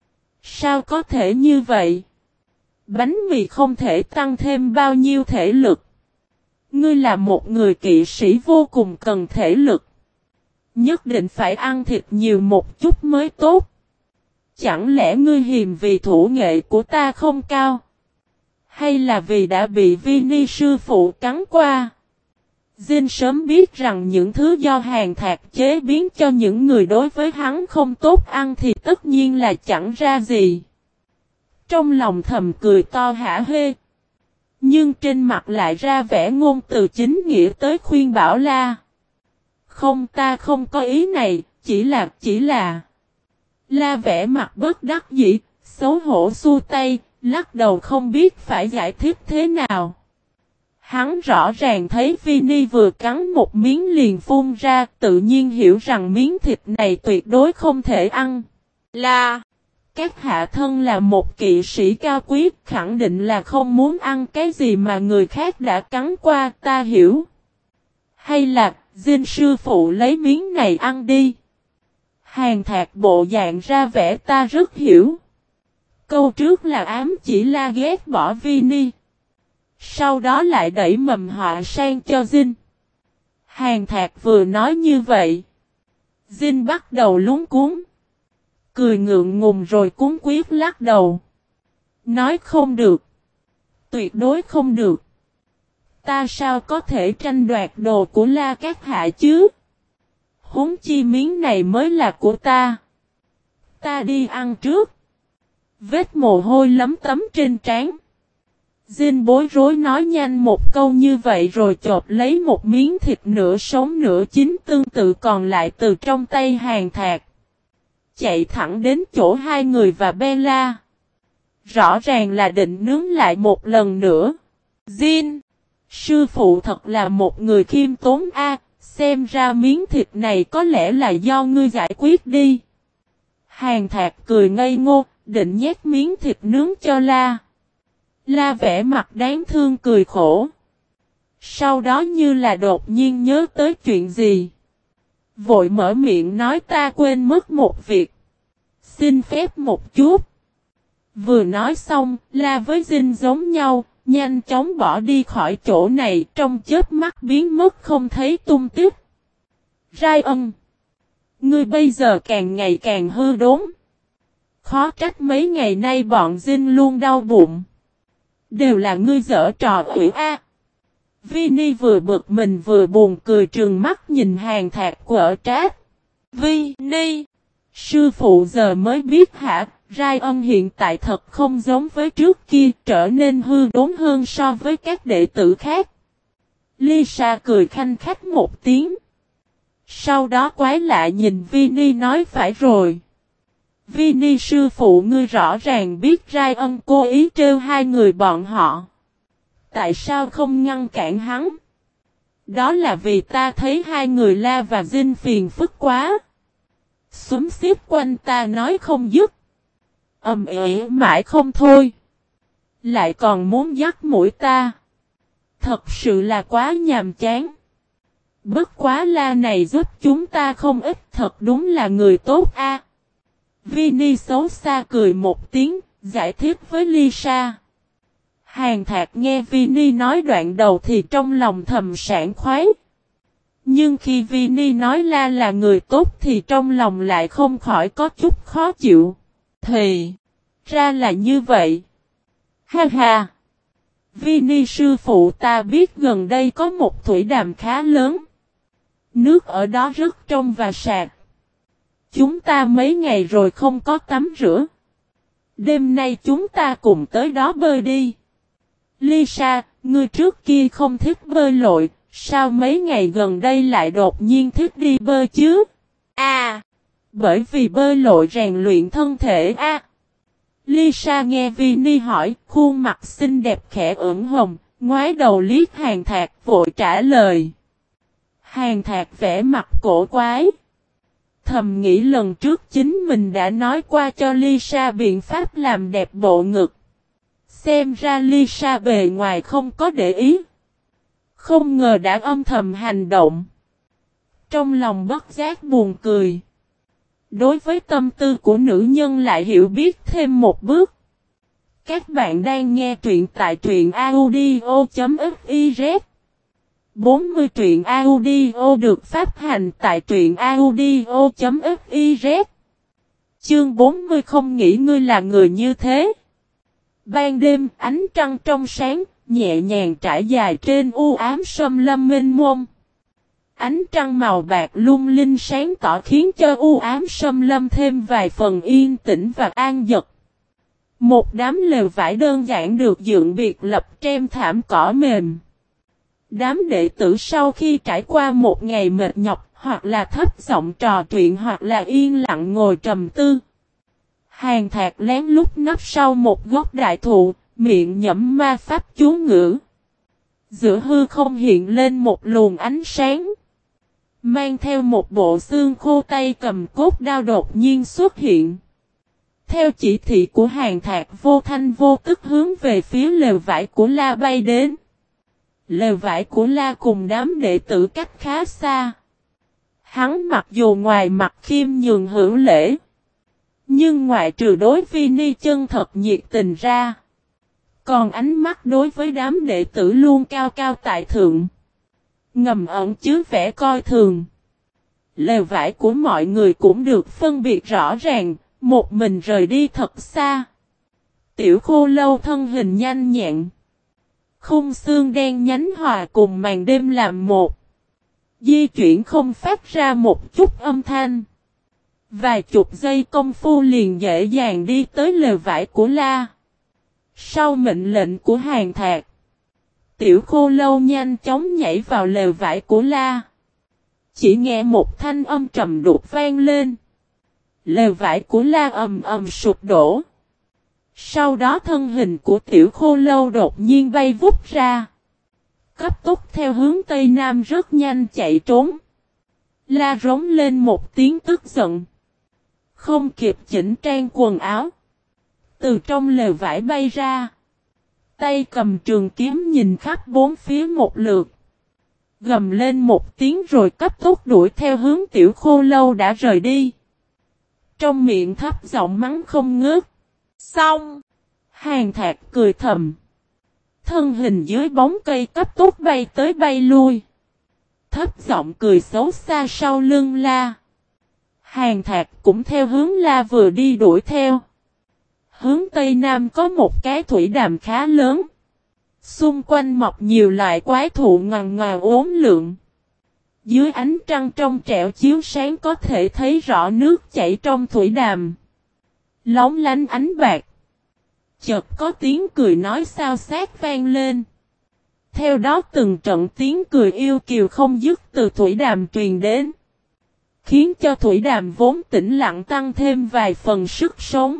S1: Sao có thể như vậy? Bánh mì không thể tăng thêm bao nhiêu thể lực. Ngươi là một người kỵ sĩ vô cùng cần thể lực. Nhất định phải ăn thịt nhiều một chút mới tốt. Chẳng lẽ ngươi hiềm vì thủ nghệ của ta không cao? Hay là vì đã bị Vinny sư phụ cắn qua? Jin sớm biết rằng những thứ do Hàn Thạc chế biến cho những người đối với hắn không tốt ăn thì tất nhiên là chẳng ra gì. Trong lòng thầm cười to hả hê. Nhưng trên mặt lại ra vẻ ngôn từ chính nghĩa tới khuyên bảo La. Không, ta không có ý này, chỉ là. La vẻ mặt bất đắc dĩ, xấu hổ xua tay, lắc đầu không biết phải giải thích thế nào. Hắn rõ ràng thấy Vinny vừa cắn một miếng liền phun ra, tự nhiên hiểu rằng miếng thịt này tuyệt đối không thể ăn. La, các hạ thân là một kỵ sĩ cao quý, khẳng định là không muốn ăn cái gì mà người khác đã cắn qua, ta hiểu. Hay là, Jin sư phụ lấy miếng này ăn đi. Hàn Thạc bộ dạng ra vẻ ta rất hiểu. Câu trước là ám chỉ La ghét bỏ Vinny. Sau đó lại đẩy mầm họa sang cho Jin. Hàn Thạc vừa nói như vậy. Jin bắt đầu lúng cuống. Cười ngượng ngùng rồi cuống quyết lắc đầu. Nói không được. Tuyệt đối không được. Ta sao có thể tranh đoạt đồ của La các hạ chứ? Huống chi miếng này mới là của ta. Ta đi ăn trước. Vết mồ hôi lấm tấm trên trán. Dinh bối rối nói nhanh một câu như vậy rồi chộp lấy một miếng thịt nửa sống nửa chín tương tự còn lại từ trong tay Hàn Thạc. Chạy thẳng đến chỗ hai người và Bella. Rõ ràng là định nướng lại một lần nữa. Jin, sư phụ thật là một người khiêm tốn a, xem ra miếng thịt này có lẽ là do ngươi giải quyết đi. Hàn Thạc cười ngây ngô, định nhét miếng thịt nướng cho La. La vẻ mặt đáng thương cười khổ. Sau đó như là đột nhiên nhớ tới chuyện gì. Vội mở miệng nói ta quên mất một việc. Xin phép một chút. Vừa nói xong, La với Jin giống nhau, nhanh chóng bỏ đi khỏi chỗ này trong chớp mắt biến mất không thấy tung tích. Ryan, ngươi bây giờ càng ngày càng hư đốn. Khó trách mấy ngày nay bọn Jin luôn đau bụng. Đều là ngươi giở trò quỷ a. Vinny vừa bực mình vừa buồn cười trừng mắt nhìn Hàn Thạc quở trách. Vinny, sư phụ giờ mới biết hả, Ryan hiện tại thật không giống với trước kia, trở nên hư đốn hơn so với các đệ tử khác. Lisa cười khanh khách một tiếng. Sau đó quái lạ nhìn Vinny nói phải rồi. Vinny sư phụ ngươi rõ ràng biết Ryan cố ý trêu hai người bọn họ. Tại sao không ngăn cản hắn? Đó là vì ta thấy hai người La và Jin phiền phức quá. Xúm xít quanh ta nói không dứt. Ĩ mãi không thôi. Lại còn muốn dắt mũi ta. Thật sự là quá nhàm chán. Bất quá La này giúp chúng ta không ít, thật đúng là người tốt a. Vinny xấu xa cười một tiếng, giải thích với Lisa. Hàn Thạc nghe Vinny nói đoạn đầu thì trong lòng thầm sảng khoái. Nhưng khi Vinny nói La là người tốt thì trong lòng lại không khỏi có chút khó chịu. Thì, ra là như vậy. Ha ha. Vinny sư phụ ta biết gần đây có một thủy đàm khá lớn. Nước ở đó rất trong và sạch. Chúng ta mấy ngày rồi không có tắm rửa. Đêm nay chúng ta cùng tới đó bơi đi. Lisa, ngươi trước kia không thích bơi lội, sao mấy ngày gần đây lại đột nhiên thích đi bơi chứ? Bởi vì bơi lội rèn luyện thân thể Lisa nghe Vinny hỏi, khuôn mặt xinh đẹp khẽ ửng hồng, ngoái đầu liếc Hàn Thạc vội trả lời. Hàn Thạc vẽ mặt cổ quái. Thầm nghĩ lần trước chính mình đã nói qua cho Lisa biện pháp làm đẹp bộ ngực. Xem ra Lisa bề ngoài không có để ý. Không ngờ đã âm thầm hành động. Trong lòng bất giác buồn cười. Đối với tâm tư của nữ nhân lại hiểu biết thêm một bước. Các bạn đang nghe truyện tại truyện audio.fiz 40 truyện audio được phát hành tại truyện audio.fiz. Chương 40 không nghĩ ngươi là người như thế. Ban đêm ánh trăng trong sáng, nhẹ nhàng trải dài trên u ám sâm lâm mênh mông. Ánh trăng màu bạc lung linh sáng tỏ khiến cho u ám sâm lâm thêm vài phần yên tĩnh và an dật. Một đám lều vải đơn giản được dựng biệt lập trên thảm cỏ mềm. Đám đệ tử sau khi trải qua một ngày mệt nhọc, hoặc là thấp giọng trò chuyện hoặc là yên lặng ngồi trầm tư. Hàn Thạc lén lút nấp sau một gốc đại thụ, miệng nhẩm ma pháp chú ngữ. Giữa hư không hiện lên một luồng ánh sáng. Mang theo một bộ xương khô tay cầm cốt đao đột nhiên xuất hiện. Theo chỉ thị của Hàn Thạc vô thanh vô tức hướng về phía lều vải của La bay đến. Lều vải của La cùng đám đệ tử cách khá xa. Hắn mặc dù ngoài mặt khiêm nhường hữu lễ. Nhưng ngoại trừ đối Vinny chân thật nhiệt tình ra. Còn ánh mắt đối với đám đệ tử luôn cao cao tại thượng. Ngầm ẩn chứa vẻ coi thường. Lều vải của mọi người cũng được phân biệt rõ ràng. Một mình rời đi thật xa. Tiểu Khô Lâu thân hình nhanh nhẹn. Khung xương đen nhánh hòa cùng màn đêm làm một. Di chuyển không phát ra một chút âm thanh. Vài chục giây công phu liền dễ dàng đi tới lều vải của La. Sau mệnh lệnh của Hàn Thạc, Tiểu Khô Lâu nhanh chóng nhảy vào lều vải của La. Chỉ nghe một thanh âm trầm đục vang lên. Lều vải của La ầm ầm sụp đổ. Sau đó thân hình của Tiểu Khô Lâu đột nhiên bay vút ra. Cấp tốc theo hướng Tây Nam rất nhanh chạy trốn. La rống lên một tiếng tức giận. Không kịp chỉnh trang quần áo. Từ trong lều vải bay ra. Tay cầm trường kiếm nhìn khắp bốn phía một lượt. Gầm lên một tiếng rồi cấp tốc đuổi theo hướng Tiểu Khô Lâu đã rời đi. Trong miệng thấp giọng mắng không ngớt. Xong. Hàn Thạc cười thầm. Thân hình dưới bóng cây cấp tốc bay tới bay lui. Thấp giọng cười xấu xa sau lưng La. Hàn Thạc cũng theo hướng La vừa đi đuổi theo. Hướng Tây Nam có một cái thủy đàm khá lớn. Xung quanh mọc nhiều loại quái thụ ngằn ngà uốn lượn. Dưới ánh trăng trong trẻo chiếu sáng có thể thấy rõ nước chảy trong thủy đàm. Lóng lánh ánh bạc. Chợt có tiếng cười nói xao xát vang lên. Theo đó từng trận tiếng cười yêu kiều không dứt từ thủy đàm truyền đến. Khiến cho thủy đàm vốn tĩnh lặng tăng thêm vài phần sức sống.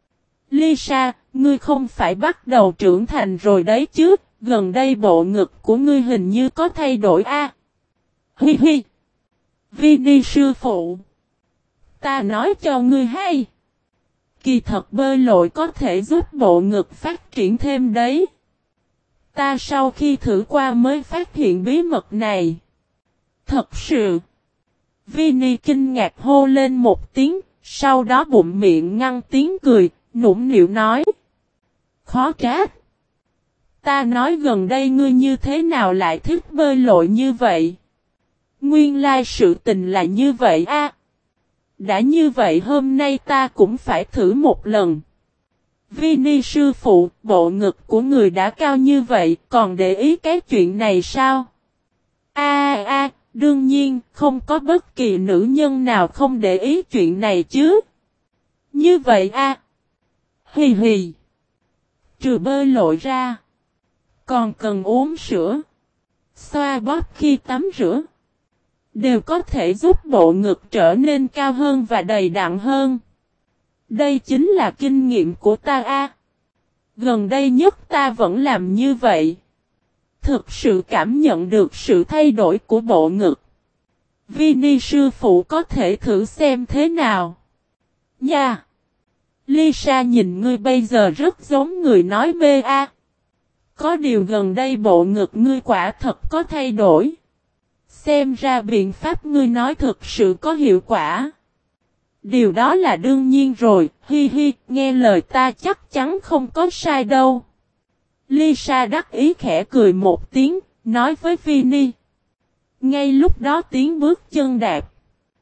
S1: Lisa, ngươi không phải bắt đầu trưởng thành rồi đấy chứ, gần đây bộ ngực của ngươi hình như có thay đổi a. Hi hi. Vini sư phụ. Ta nói cho ngươi hay. Kỳ thật bơi lội có thể giúp bộ ngực phát triển thêm đấy. Ta sau khi thử qua mới phát hiện bí mật này. Thật sự. Vini kinh ngạc hô lên một tiếng, sau đó bụng miệng ngăn tiếng cười, nũng nịu nói. Khó trách. Ta nói gần đây ngươi như thế nào lại thích bơi lội như vậy? Nguyên lai sự tình là như vậy a. Đã như vậy hôm nay ta cũng phải thử một lần. Vini sư phụ, bộ ngực của người đã cao như vậy, còn để ý cái chuyện này sao? Đương nhiên, không có bất kỳ nữ nhân nào không để ý chuyện này chứ. Như vậy Hì hì. Trừ bơi lội ra. Còn cần uống sữa. Xoa bóp khi tắm rửa. Đều có thể giúp bộ ngực trở nên cao hơn và đầy đặn hơn. Đây chính là kinh nghiệm của ta Gần đây nhất ta vẫn làm như vậy. Thực sự cảm nhận được sự thay đổi của bộ ngực. Vini sư phụ có thể thử xem thế nào. Nha! Lisa nhìn ngươi bây giờ rất giống người nói bê Có điều gần đây bộ ngực ngươi quả thật có thay đổi. Xem ra biện pháp ngươi nói thực sự có hiệu quả. Điều đó là đương nhiên rồi, hi hi, nghe lời ta chắc chắn không có sai đâu. Lisa đắc ý khẽ cười một tiếng, nói với Vini. Ngay lúc đó tiếng bước chân đạp.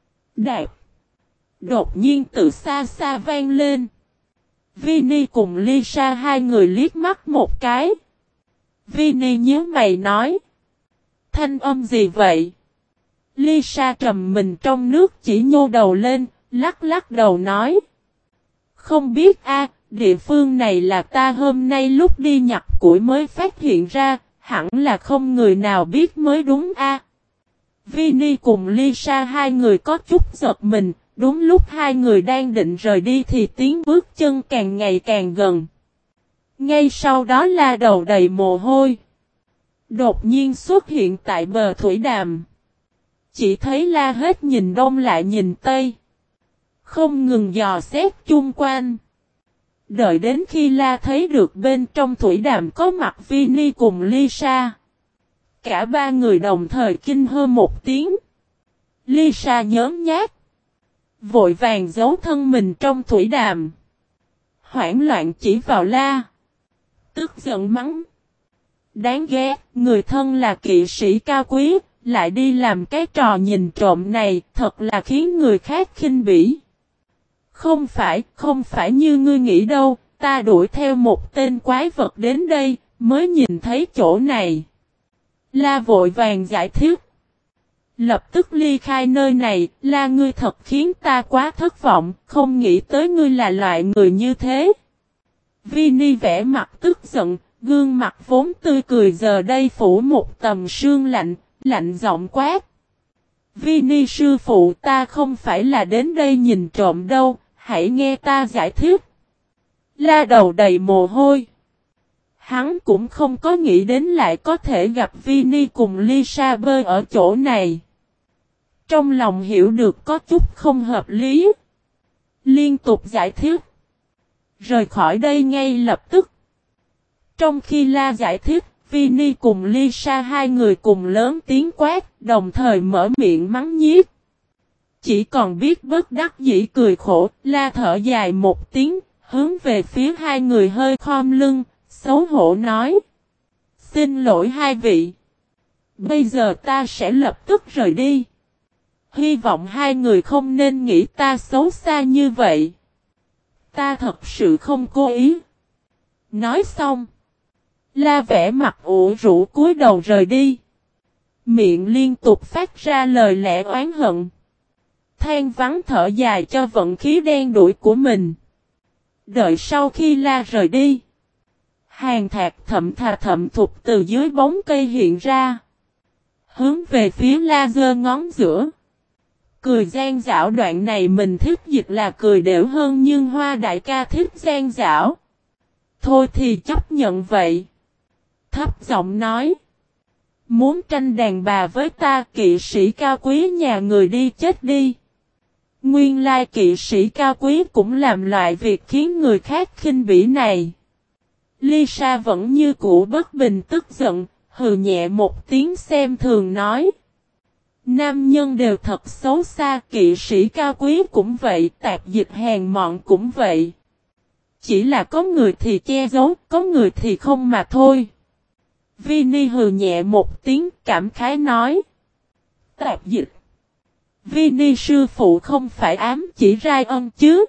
S1: Đột nhiên từ xa xa vang lên. Vini cùng Lisa hai người liếc mắt một cái. Vini nhíu mày nói. Thanh âm gì vậy? Lisa trầm mình trong nước chỉ nhô đầu lên, lắc đầu nói. Không biết địa phương này là ta hôm nay lúc đi nhặt củi mới phát hiện ra, hẳn là không người nào biết mới đúng Vini cùng Lisa hai người có chút giật mình, đúng lúc hai người đang định rời đi thì tiếng bước chân càng ngày càng gần. Ngay sau đó La đầu đầy mồ hôi. Đột nhiên xuất hiện tại bờ thủy đàm. Chỉ thấy La hết nhìn đông lại nhìn tây. Không ngừng dò xét chung quanh. Đợi đến khi La thấy được bên trong thủy đàm có mặt Vini cùng Lisa. Cả ba người đồng thời kinh hô một tiếng. Lisa nhớn nhác. Vội vàng giấu thân mình trong thủy đàm. Hoảng loạn chỉ vào La. Tức giận mắng. Đáng ghét, người thân là kỵ sĩ cao quý, lại đi làm cái trò nhìn trộm này, thật là khiến người khác khinh bỉ. Không phải như ngươi nghĩ đâu, ta đuổi theo một tên quái vật đến đây, mới nhìn thấy chỗ này. La vội vàng giải thích. Lập tức ly khai nơi này, La ngươi thật khiến ta quá thất vọng, không nghĩ tới ngươi là loại người như thế. Vini vẻ mặt tức giận, gương mặt vốn tươi cười giờ đây phủ một tầng sương lạnh, lạnh giọng quát. Vini sư phụ, ta không phải là đến đây nhìn trộm đâu, hãy nghe ta giải thích. La đầu đầy mồ hôi. Hắn cũng không có nghĩ đến lại có thể gặp Vini cùng Lisa bơi ở chỗ này. Trong lòng hiểu được có chút không hợp lý. Liên tục giải thích. Rời khỏi đây ngay lập tức. Trong khi La giải thích, Vini cùng Lisa hai người cùng lớn tiếng quát, đồng thời mở miệng mắng nhiếc. Chỉ còn biết bất đắc dĩ cười khổ, La thở dài một tiếng, hướng về phía hai người hơi khom lưng, xấu hổ nói. Xin lỗi hai vị. Bây giờ ta sẽ lập tức rời đi. Hy vọng hai người không nên nghĩ ta xấu xa như vậy. Ta thật sự không cố ý. Nói xong. La vẻ mặt ủ rũ cúi đầu rời đi. Miệng liên tục phát ra lời lẽ oán hận. Than vắng thở dài cho vận khí đen đuổi của mình. Đợi sau khi La rời đi. Hàng Thạc thậm thục từ dưới bóng cây hiện ra. Hướng về phía La giơ ngón giữa. Cười gian dảo, đoạn này mình thích dịch là cười đểu hơn nhưng Hoa đại ca thích gian dảo. Thôi thì chấp nhận vậy. Thấp giọng nói. Muốn tranh đàn bà với ta, kỵ sĩ cao quý nhà người đi chết đi. Nguyên lai kỵ sĩ cao quý cũng làm loại việc khiến người khác khinh bỉ này. Lisa vẫn như cũ bất bình tức giận, hừ nhẹ một tiếng xem thường nói. Nam nhân đều thật xấu xa, kỵ sĩ cao quý cũng vậy, tạp dịch hèn mọn cũng vậy. Chỉ là có người thì che giấu, có người thì không mà thôi. Vini hừ nhẹ một tiếng cảm khái nói. Tạp dịch. Vini sư phụ không phải ám chỉ Ryan chứ.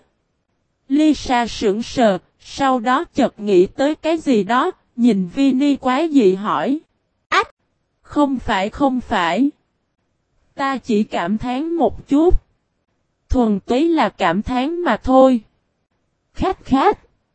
S1: Lisa sững sờ, sau đó chợt nghĩ tới cái gì đó, nhìn Vini quái dị hỏi. Ách! Không phải. Ta chỉ cảm thán một chút. Thuần túy là cảm thán mà thôi. Khát.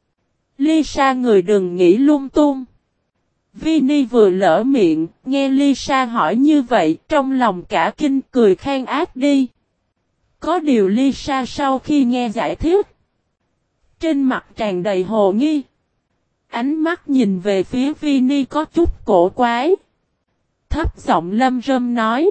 S1: Lisa người đừng nghĩ lung tung. Vini vừa lỡ miệng, nghe Lisa hỏi như vậy, trong lòng cả kinh cười khan ác đi. Có điều Lisa sau khi nghe giải thích, trên mặt tràn đầy hồ nghi. Ánh mắt nhìn về phía Vini có chút cổ quái. Thấp giọng lâm râm nói.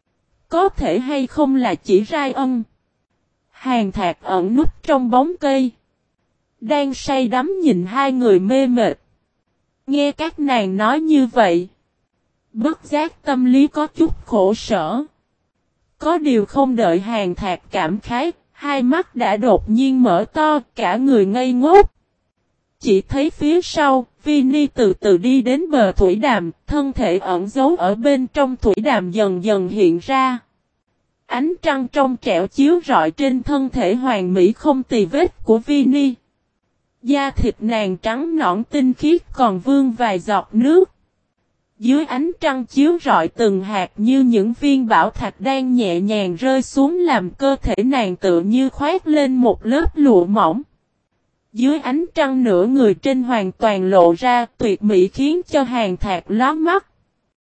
S1: Có thể hay không là chỉ Ryan. Hàng Thạc ẩn núp trong bóng cây. Đang say đắm nhìn hai người mê mệt. Nghe các nàng nói như vậy. Bất giác tâm lý có chút khổ sở. Có điều không đợi Hàng Thạc cảm khái. Hai mắt đã đột nhiên mở to, cả người ngây ngốc. Chỉ thấy phía sau, Vini từ từ đi đến bờ thủy đàm, thân thể ẩn giấu ở bên trong thủy đàm dần dần hiện ra. Ánh trăng trong trẻo chiếu rọi trên thân thể hoàn mỹ không tì vết của Vini. Da thịt nàng trắng nõn tinh khiết còn vương vài giọt nước. Dưới ánh trăng chiếu rọi từng hạt như những viên bảo thạch đang nhẹ nhàng rơi xuống làm cơ thể nàng tự như khoét lên một lớp lụa mỏng. Dưới ánh trăng nửa người trên hoàn toàn lộ ra tuyệt mỹ khiến cho Hàng Thạc lóa mắt.